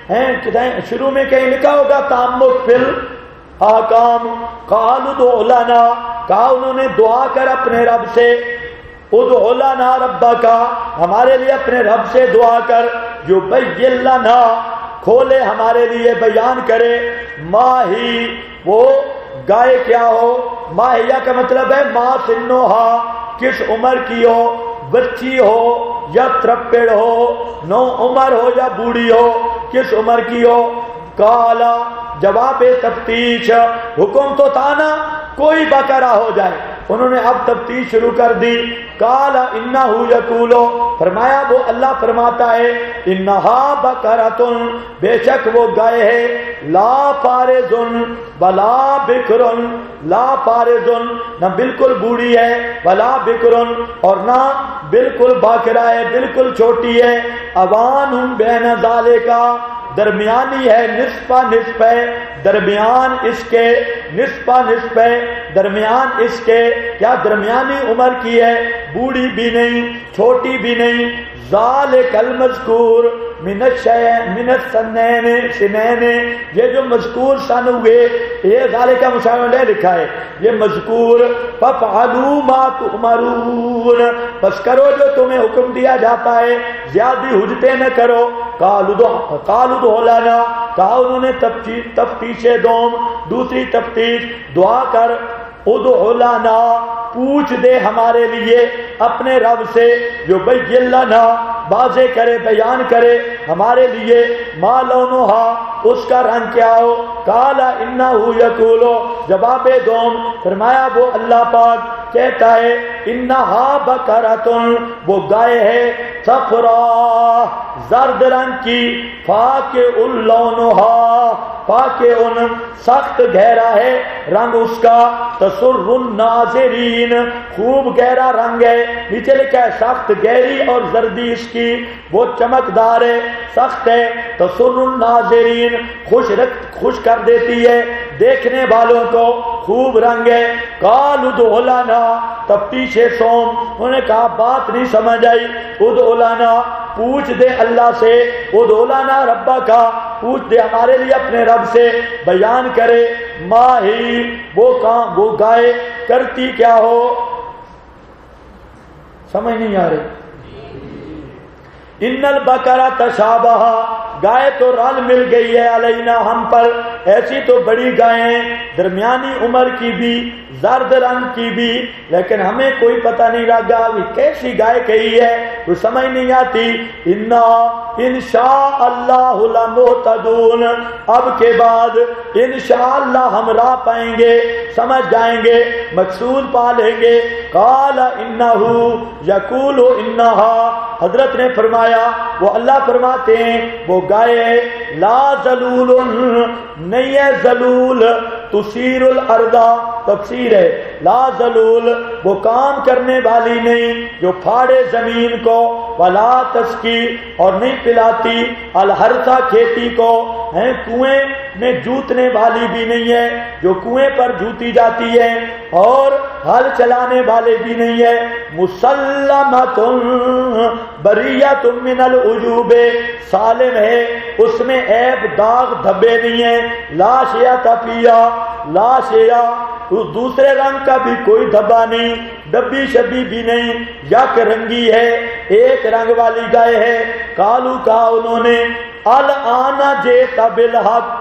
S1: شروع میں کہیں لکھا ہوگا تعمق فی احکام. قالوا ادع لنا، کہا انہوں نے دعا کر اپنے رب سے. ادع لنا ربک، ہمارے لیے اپنے رب سے دعا کر. یبین لنا، کھولے ہمارے لیے، بیان کرے. ماہی، وہ گائے کیا ہو. ماہیہ کا مطلب ہے ما سنوہا، کس عمر کی ہو، بچی ہو یا ترپڑ ہو، نو عمر ہو یا بوڑھی ہو، کس عمر کی ہو. کالا، جواب تفتیش، حکم تو تھا نا کوئی بقرہ ہو جائے، انہوں نے اب تفتیش شروع کر دی. کالا انہ یقولو، فرمایا وہ اللہ فرماتا ہے انہا بقرۃ، بے شک وہ گائے ہے، لا فارض بلا بکر، لا فارض نہ بالکل بوڑھی ہے، بلا بکر اور نہ بالکل باکرہ ہے، بالکل چھوٹی ہے. اوان بین ذالک، درمیانی ہے، نصفہ نصف ہے، درمیان اس کے، نصفہ نصف ہے، درمیان اس کے. کیا درمیانی عمر کی ہے، بوڑھی بھی نہیں چھوٹی بھی نہیں. ذالک المذکور من السنین سنین، یہ جو مذکور سن ہوئے، یہ ذالک کا مشاہدہ لکھا ہے، یہ مذکور. ففعلوا ما تؤمرون، بس کرو جو تمہیں حکم دیا جاتا ہے، زیادہ حجتیں نہ کرو. قالوا ادع لنا، کہا انہوں نے تفتیش دوم، دوسری تفتیش، دعا کر. ادع لنا، پوچھ دے ہمارے لیے اپنے رب سے. یبین لنا، واضح کرے، بیان کرے ہمارے لیے. ما لونہا، اس کا رنگ کیا ہو. قالا انہ یقولو، جواب دوم، فرمایا وہ اللہ پاک کہتا ہے انہا بقرۃ، وہ گائے ہے، صفرا، زرد رنگ کی، فاقع اللونھا، فاقع سخت گہرا ہے رنگ اس کا، تسر الناظرین خوب گہرا رنگ ہے، نیچے لکھا ہے سخت گہری اور زردی اس کی وہ چمکدار ہے، سخت ہے، تسر الناظرین خوش کر دیتی ہے دیکھنے والوں کو، خوب رنگ ہے۔ قالوا ادع لنا، تفتیش سوم، انہوں نے کہا بات نہیں سمجھ آئی، ادع لنا پوچھ دے اللہ سے، ادع لنا ربک پوچھ دے ہمارے لیے اپنے رب سے، بیان کرے ماہی وہ گائے کرتی کیا ہو، سمجھ نہیں آ رہی۔ ان البقرہ تشابہ، گائے تو رل مل گئی ہے علینا ہم پر، ایسی تو بڑی گائیں درمیانی عمر کی بھی زرد رنگ کی بھی، لیکن ہمیں کوئی پتہ نہیں لگا کہ کیسی گائے کہی ہے، تو سمجھ نہیں آتی۔ انا انشاء اللہ لمہتدون، اب کے بعد انشاءاللہ ہم راہ پائیں گے، سمجھ جائیں گے، مقصود پا لیں گے۔ قال انہ یقول انہا، حضرت نے فرمایا وہ اللہ فرماتے ہیں وہ گائے لا ذلول نہیں ہے ذلول، تثیر الارض تفسیر ہے، لا ذلول وہ کام کرنے والی نہیں جو پھاڑے زمین کو، ولا تسقی اور نہیں پلاتی الحرث کھیتی کو، ہیں کنویں میں جوتنے والی بھی نہیں ہے جو کنویں پر جوتی جاتی ہے، اور ہل چلانے والے بھی نہیں ہے۔ مسلمۃ بریۃ من العیوب، سالم ہے اس میں عیب داغ دھبے نہیں ہیں، لا شیء فیھا، لا شیء اس دوسرے رنگ کا بھی کوئی دھبا نہیں، ڈبی شبی بھی نہیں، یک رنگی ہے، ایک رنگ والی گائے ہے۔ قالوا کہا انہوں نے الآن جئت بالحق،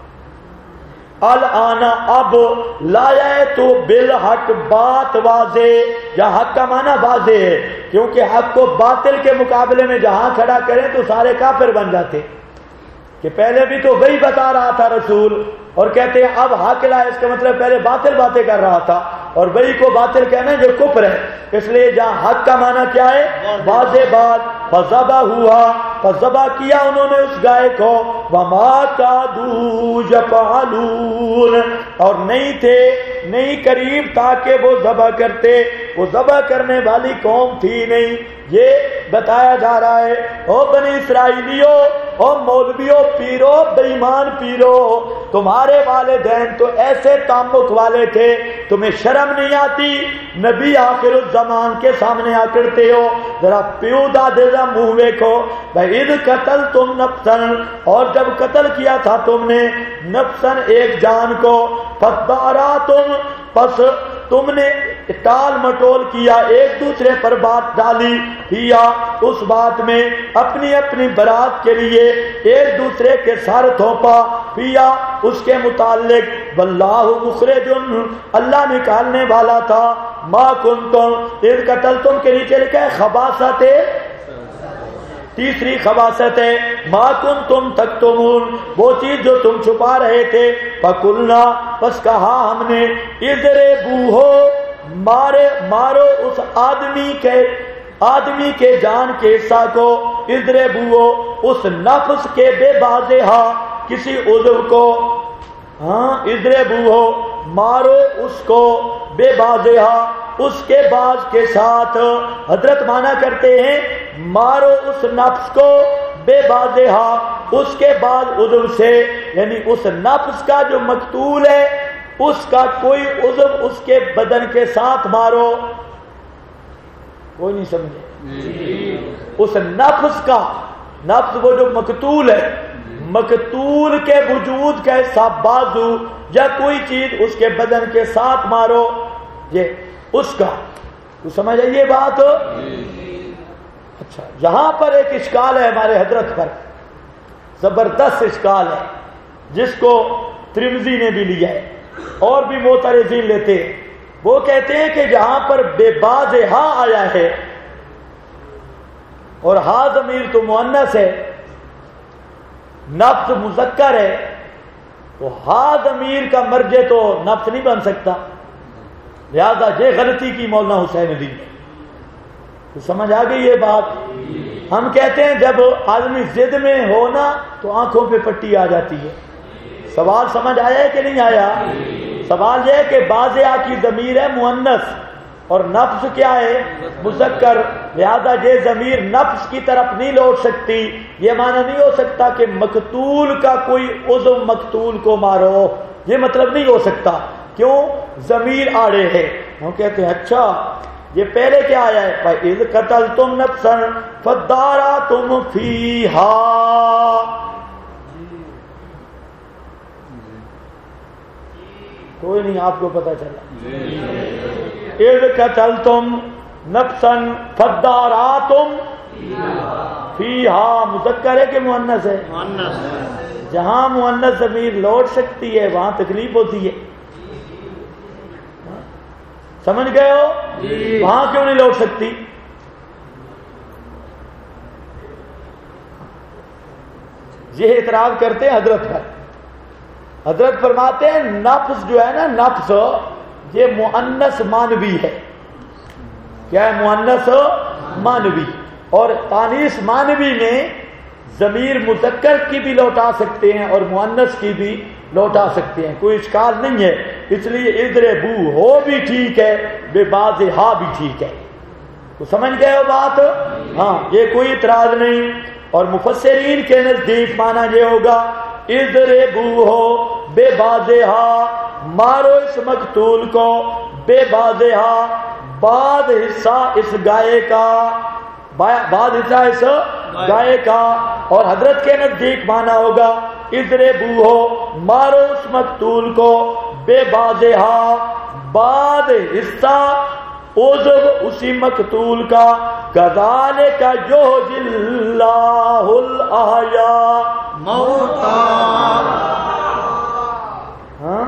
S1: الآن اب لایا ہے تو بالحق، بات واضح، یا حق کا معنی واضح ہے، کیونکہ حق کو باطل کے مقابلے میں جہاں کھڑا کریں تو سارے کافر بن جاتے، کہ پہلے بھی تو وہی بتا رہا تھا رسول، اور کہتے ہیں اب حق لائے، اس کا مطلب پہلے باطل باتیں کر رہا تھا، اور وہی کو باطل کہنا جو کفر ہے، اس لیے جہاں حق کا معنی کیا ہے واضح بات، فذبح کیا انہوں نے اس گائے کو، وما کادوا یفعلون اور نہیں قریب تاکہ وہ ذبح کرتے، وہ ذبح کرنے والی قوم تھی نہیں، یہ بتایا جا رہا ہے۔ او بنی اسرائیلیو، او مولویو، پیرو، بے ایمان پیرو، تمہارے والدین تو ایسے تعمق والے تھے، تمہیں شرم نہیں آتی، نبی آخر الزمان کے سامنے آ کرتے ہو، ذرا پیو دادے دا منہ دیکھو، وَإِذْ قَتَلْتُمْ نَفْسًا اور جب قتل کیا تھا تم نے نفسن ایک جان کو، فَادَّارَأْتُمْ پس تم نے ٹال مٹول کیا، ایک دوسرے پر بات ڈالی، کیا اس بات میں اپنی اپنی برات کے لیے ایک دوسرے کے سر تھوپا، کیا اس کے متعلق، واللہ مخرج اللہ نکالنے والا تھا، ما کنتم اذ قتلتم کے نیچے لکھا ہے خباثت، تیسری خباثت ہے ما کنتم تکتمون، وہ چیز جو تم چھپا رہے تھے، فقلنا پس کہا ہم نے، اضربوہ مارو اس آدمی کے جان کے حصہ کو، اضربوہ اس نفس کے بے بازہا کسی عضو کو، ہاں اضربوہ مارو اس کو، بے بازہا اس کے باز کے ساتھ، حضرت مانا کرتے ہیں مارو اس نفس کو بے بازہا اس کے بعد عضو سے، یعنی اس نفس کا جو مقتول ہے اس کا کوئی عضو اس کے بدن کے ساتھ مارو، کوئی نہیں سمجھے، اس نفس کا، نفس وہ جو مقتول ہے، مقتول کے وجود کا حصہ بازو یا کوئی چیز اس کے بدن کے ساتھ مارو، یہ اس کا، تو سمجھ آئیے بات۔ اچھا یہاں پر ایک اشکال ہے ہمارے حضرت پر، زبردست اشکال ہے، جس کو ترمذی نے بھی لیا ہے اور بھی معترضین لیتے ہیں، وہ کہتے ہیں کہ جہاں پر بے باز ہا آیا ہے اور ہا ضمیر تو مؤنث ہے، نفس مذکر ہے، تو ہا ضمیر کا مرجع تو نفس نہیں بن سکتا، لہذا یہ غلطی کی مولانا حسین علی نے، تو سمجھ آ گئی یہ بات۔ ہم کہتے ہیں جب آدمی ضد میں ہو نا تو آنکھوں پہ پٹی آ جاتی ہے. سوال سمجھ آیا ہے کہ نہیں آیا؟ سوال یہ ہے کہ بازیا کی ضمیر ہے مؤنث اور نفس کیا ہے مذکر، لہذا یہ ضمیر نفس کی طرف نہیں لوٹ سکتی. یہ معنی نہیں ہو سکتا کہ مقتول کا کوئی عضو مقتول کو مارو، یہ مطلب نہیں ہو سکتا. کیوں؟ ضمیر آڑے ہے. ہم کہتے ہیں اچھا یہ پہلے کیا آیا ہے؟ فَإِذْ قَتَلْتُمْ نَفْسًا فَادَّارَأْتُمْ فِيهَا. کوئی نہیں، آپ کو پتا چلا. اذ قتلتم نفسا فاداراتم فیہا، مذکر ہے کہ مؤنث ہے؟ جہاں مؤنث ضمیر لوٹ سکتی ہے وہاں تکلیف ہوتی ہے. سمجھ گئے ہو؟ وہاں کیوں نہیں لوٹ سکتی؟ یہ اعتراض کرتے ہیں حضرت پر. حضرت فرماتے ہیں نفس جو ہے نا، نفس یہ مؤنث مانوی ہے. کیا ہے؟ مؤنث مانوی. اور تانیث مانوی میں ضمیر مذکر کی بھی لوٹا سکتے ہیں اور مؤنث کی بھی لوٹا سکتے ہیں، کوئی اشکال نہیں ہے. اس لیے اضربو ہو بھی ٹھیک ہے، بے باز ہا بھی ٹھیک ہے. تو سمجھ گئے ہو بات؟ ہاں، یہ کوئی اعتراض نہیں. اور مفسرین کے نزدیک معنی یہ ہوگا اضربو ہو بے باز ہا، مارو اس مقتول کو بے باز ہا، بعد حصہ اس گائے کا، بعد حصہ اس گائے کا. اور حضرت کے نزدیک مانا ہوگا اضربو ہو، مارو اس مقتول کو بے باز ہا، بعد حصہ عضو اسی مقتول کا. کذالک یحیی اللہ الاحیاء موتا. ہاں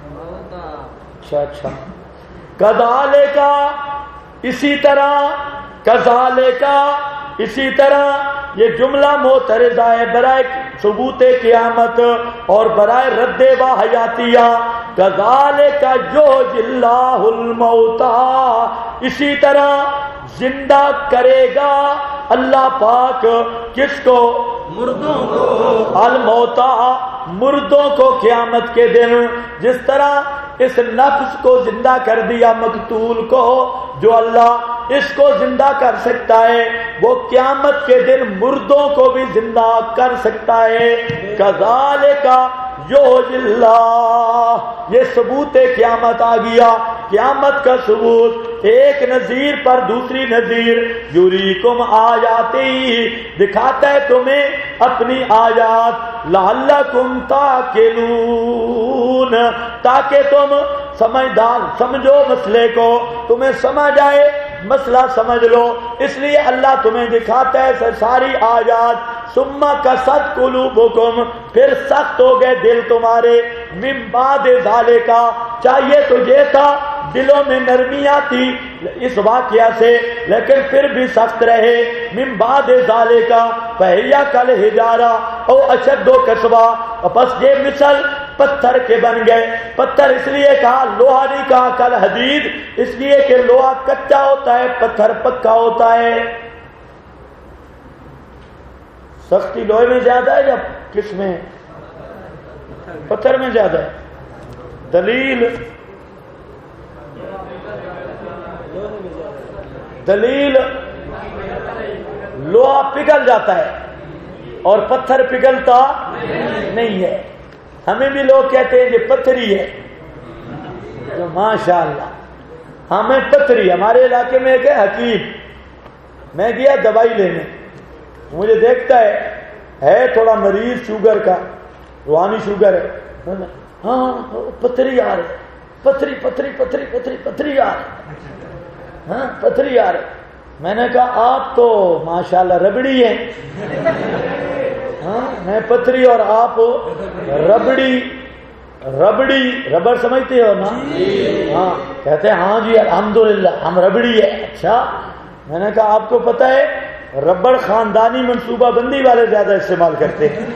S1: اچھا کذالک اسی طرح، کذالک اسی طرح. یہ جملہ معترضہ ہے برائے ثبوت قیامت اور برائے رد و حیاتیہ. کذالک یحیی اللہ الموتا، اسی طرح زندہ کرے گا اللہ پاک کس کو؟ مردوں کو. الموتا، مردوں کو قیامت کے دن. جس طرح اس نفس کو زندہ کر دیا مقتول کو، جو اللہ اس کو زندہ کر سکتا ہے وہ قیامت کے دن مردوں کو بھی زندہ کر سکتا ہے. کذالک یحیی اللہ، یہ ثبوت قیامت آ گیا. قیامت کا ثبوت، ایک نذیر پر دوسری نذیر. یریکم آیاتی، دکھاتا ہے تمہیں اپنی آیات. لعلکم تعقلون، تاکہ تم سمجھدار سمجھو مسئلے کو، تمہیں سمجھ آئے مسئلہ سمجھ لو. اس لیے اللہ تمہیں دکھاتا ہے ساری آیات. ثم قست قلوبکم، پھر سخت ہو گئے دل تمہارے. من بعد ذالک، چاہیے تو یہ تھا دلوں میں نرمیاں تھی اس واقعہ سے لیکن پھر بھی سخت رہے. من بعد ذالک فہی کالحجارہ او اشد قسوہ، بس یہ مثل پتھر کے بن گئے. پتھر اس لیے کہا، لوہا نہیں کہا کل حدید، اس لیے کہ لوہا کچا ہوتا ہے، پتھر پکا ہوتا ہے. سختی لوہے میں زیادہ ہے یا کس میں؟ پتھر میں زیادہ ہے. دلیل لوہا پگھل جاتا ہے اور پتھر پگھلتا نہیں ہے. ہمیں بھی لوگ کہتے ہیں یہ پتھری ہے، تو ماشاء اللہ ہمیں پتھری. ہمارے علاقے میں ایک ہے حکیم، میں گیا دوائی لینے، مجھے دیکھتا ہے تھوڑا مریض شوگر کا، روحانی شوگر ہے. ہاں پتھری آ رہی، پتھری پتھری پتھری پتھری پتھری آ رہی، ہاں پتھری آ رہی. میں نے کہا آپ تو ماشاءاللہ ربڑی ہیں. ہاں میں پتھری اور آپ ربڑی. ربڑ سمجھتے ہو نا؟ ہاں کہتے ہیں ہاں جی الحمدللہ ہم ربڑی ہے. اچھا، میں نے کہا آپ کو پتہ ہے ربڑ خاندانی منصوبہ بندی والے زیادہ استعمال کرتے ہیں.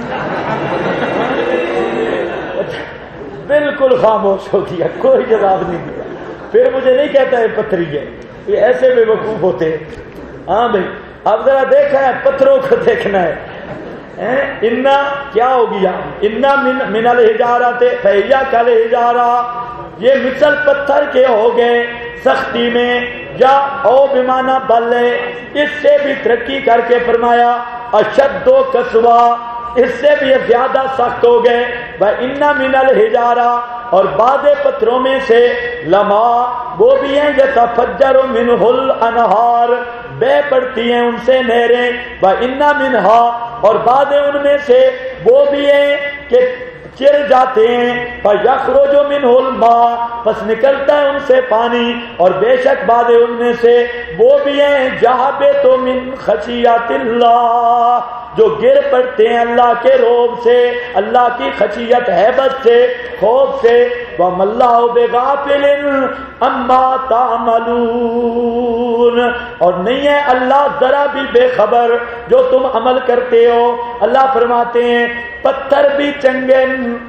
S1: بالکل خاموش ہو گیا، کوئی جواب نہیں دیا. پھر مجھے نہیں کہتا ہے پتھری ہے، یہ ایسے بے وقوف ہوتے ہیں. ہاں بھائی اب ذرا دیکھا ہے پتھروں کو دیکھنا ہے. انا کیا ہو گیا؟ انا من الحجارۃ فہی کالحجارہ، یہ مثل پتھر کے ہو گئے سختی میں. یا او بمانا بل ہے، اس سے بھی ترقی کر کے فرمایا اشد و قسوا، اس سے بھی زیادہ سخت ہو گئے. وَإِنَّ مِنَ الْحِجَارَةِ، اور بعض پتھروں میں سے لما وہ بھی ہیں یتفجر منہ الانہار، بہ پڑتی ہیں ان سے نہریں. وَإِنَّ مِنْهَا، اور بعض ان میں سے وہ بھی ہیں کہ چر جاتے ہیں. فَيَخْرُجُ مِنْهُ الْمَاءُ، پس نکلتا ہے ان سے پانی. اور بے شک بعض ان میں سے وہ بھی ہیں جَهَبِطُ مِنْ خَشِيَّةِ اللَّهِ، جو گر پڑتے ہیں اللہ کے روب سے، اللہ کی خشیت ہیبت سے، خوف سے. وَمَا اللَّهُ بِغَافِلٍ عَمَّا تَعْمَلُونَ، اور نہیں ہے اللہ ذرا بھی بے خبر جو تم عمل کرتے ہو. اللہ فرماتے ہیں پتھر بھی چنگے،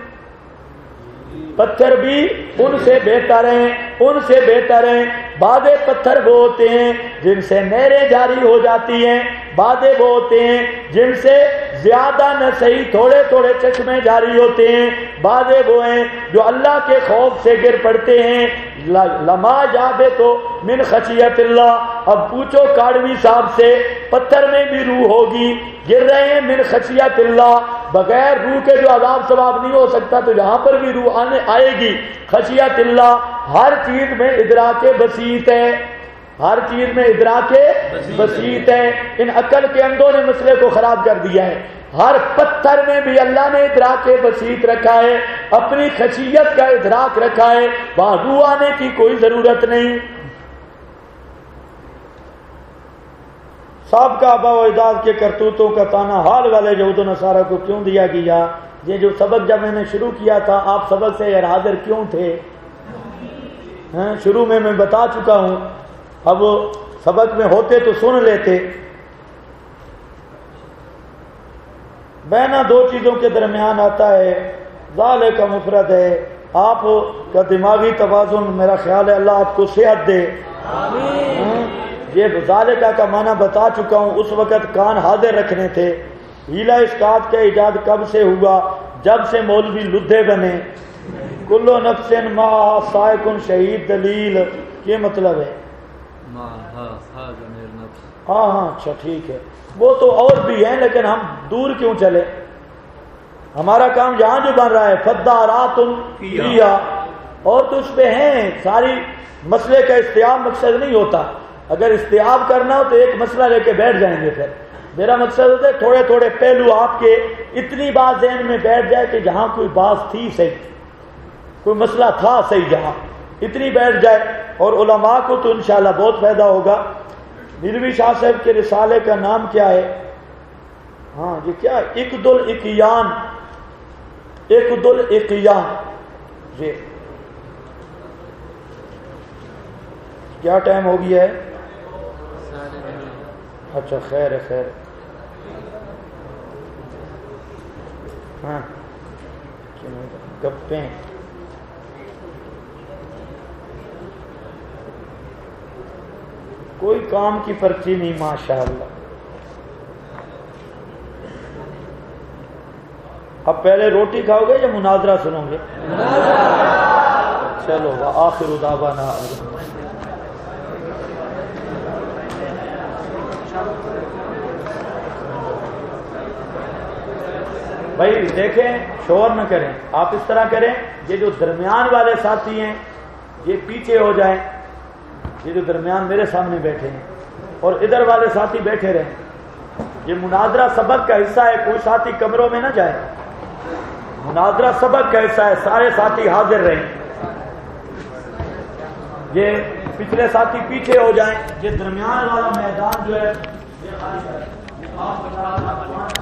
S1: پتھر بھی ان سے بہتر ہیں، ان سے بہتر ہیں. بعض پتھر وہ ہوتے ہیں جن سے نہریں جاری ہو جاتی ہیں، بعض وہ ہوتے ہیں جن سے زیادہ نہ صحیح تھوڑے تھوڑے چشمے جاری ہوتے ہیں. بعض وہ ہیں جو اللہ کے خوف سے گر پڑتے ہیں. لما جابے تو من خشیت اللہ. اب پوچھو کاڑوی صاحب سے، پتھر میں بھی روح ہوگی، گر رہے ہیں من خشیت اللہ. بغیر روح کے جو عذاب ثواب نہیں ہو سکتا، تو یہاں پر بھی روح آئے گی. خشیت اللہ، ہر چیز میں ادراک بسیط ہے، ہر چیز میں ادراک بسیط ہے. ان عقل کے اندھوں نے مسئلے کو خراب کر دیا ہے. ہر پتھر میں بھی اللہ نے ادراک بسیط رکھا ہے، اپنی خشیت کا ادراک رکھا ہے، وہاں روح آنے کی کوئی ضرورت نہیں. سابقہ آبا و اجداد کے کرتوتوں کا تانا حال والے یہود و نصارہ کو کیوں دیا گیا؟ یہ جو سبق جب میں نے شروع کیا تھا، آپ سبق سے غیر حاضر کیوں تھے؟ شروع میں بتا چکا ہوں، اب سبق میں ہوتے تو سن لیتے. بینا دو چیزوں کے درمیان آتا ہے، ذالے کا مفرد ہے. آپ کا دماغی توازن، میرا خیال ہے اللہ آپ کو صحت دے. یہ ذالکہ کا معنی بتا چکا ہوں. اس وقت کان حاضر رکھنے تھے. ہیلا اسقاط کا ایجاد کب سے ہوا؟ جب سے مولوی لدھے بنے. کلو نفس ما سائق شہید دلیل، یہ مطلب ہے. ہاں اچھا ٹھیک ہے، وہ تو اور بھی ہیں لیکن ہم دور کیوں چلے؟ ہمارا کام یہاں جو بن رہا ہے فدارات فیہا، اور تو اس پہ ہیں. ساری مسئلے کا استیاب مقصد نہیں ہوتا. اگر استیاب کرنا ہو تو ایک مسئلہ لے کے بیٹھ جائیں گے. پھر میرا مقصد ہوتا ہے تھوڑے تھوڑے پہلو آپ کے اتنی بات ذہن میں بیٹھ جائے کہ جہاں کوئی بات تھی صحیح، کوئی مسئلہ تھا صحیح، جہاں اتنی بیٹھ جائے. اور علماء کو تو انشاءاللہ بہت فائدہ ہوگا. نیلوی شاہ صاحب کے رسالے کا نام کیا ہے؟ ہاں یہ کیا ہے؟ اقد الاقیان، اقد الاقیان. یہ کیا ٹائم ہو گیا ہے؟ اچھا خیر ہے، خیر. ہاں گپیں. کوئی کام کی پرچی نہیں ماشاءاللہ. اب پہلے روٹی کھاؤ گے یا مناظرہ سنو گے؟ چلو وآخر دعوانا بھائی دیکھیں، شور نہ کریں. آپ اس طرح کریں، یہ جو درمیان والے ساتھی ہیں یہ پیچھے ہو جائیں، یہ جو درمیان میرے سامنے بیٹھے ہیں، اور ادھر والے ساتھی بیٹھے رہیں. یہ مناظرہ سبق کا حصہ ہے، کوئی ساتھی کمروں میں نہ جائے. مناظرہ سبق کا حصہ ہے، سارے ساتھی حاضر رہیں. یہ پچھلے ساتھی پیچھے ہو جائیں، یہ درمیان والا میدان جو ہے یہ خالی ہے.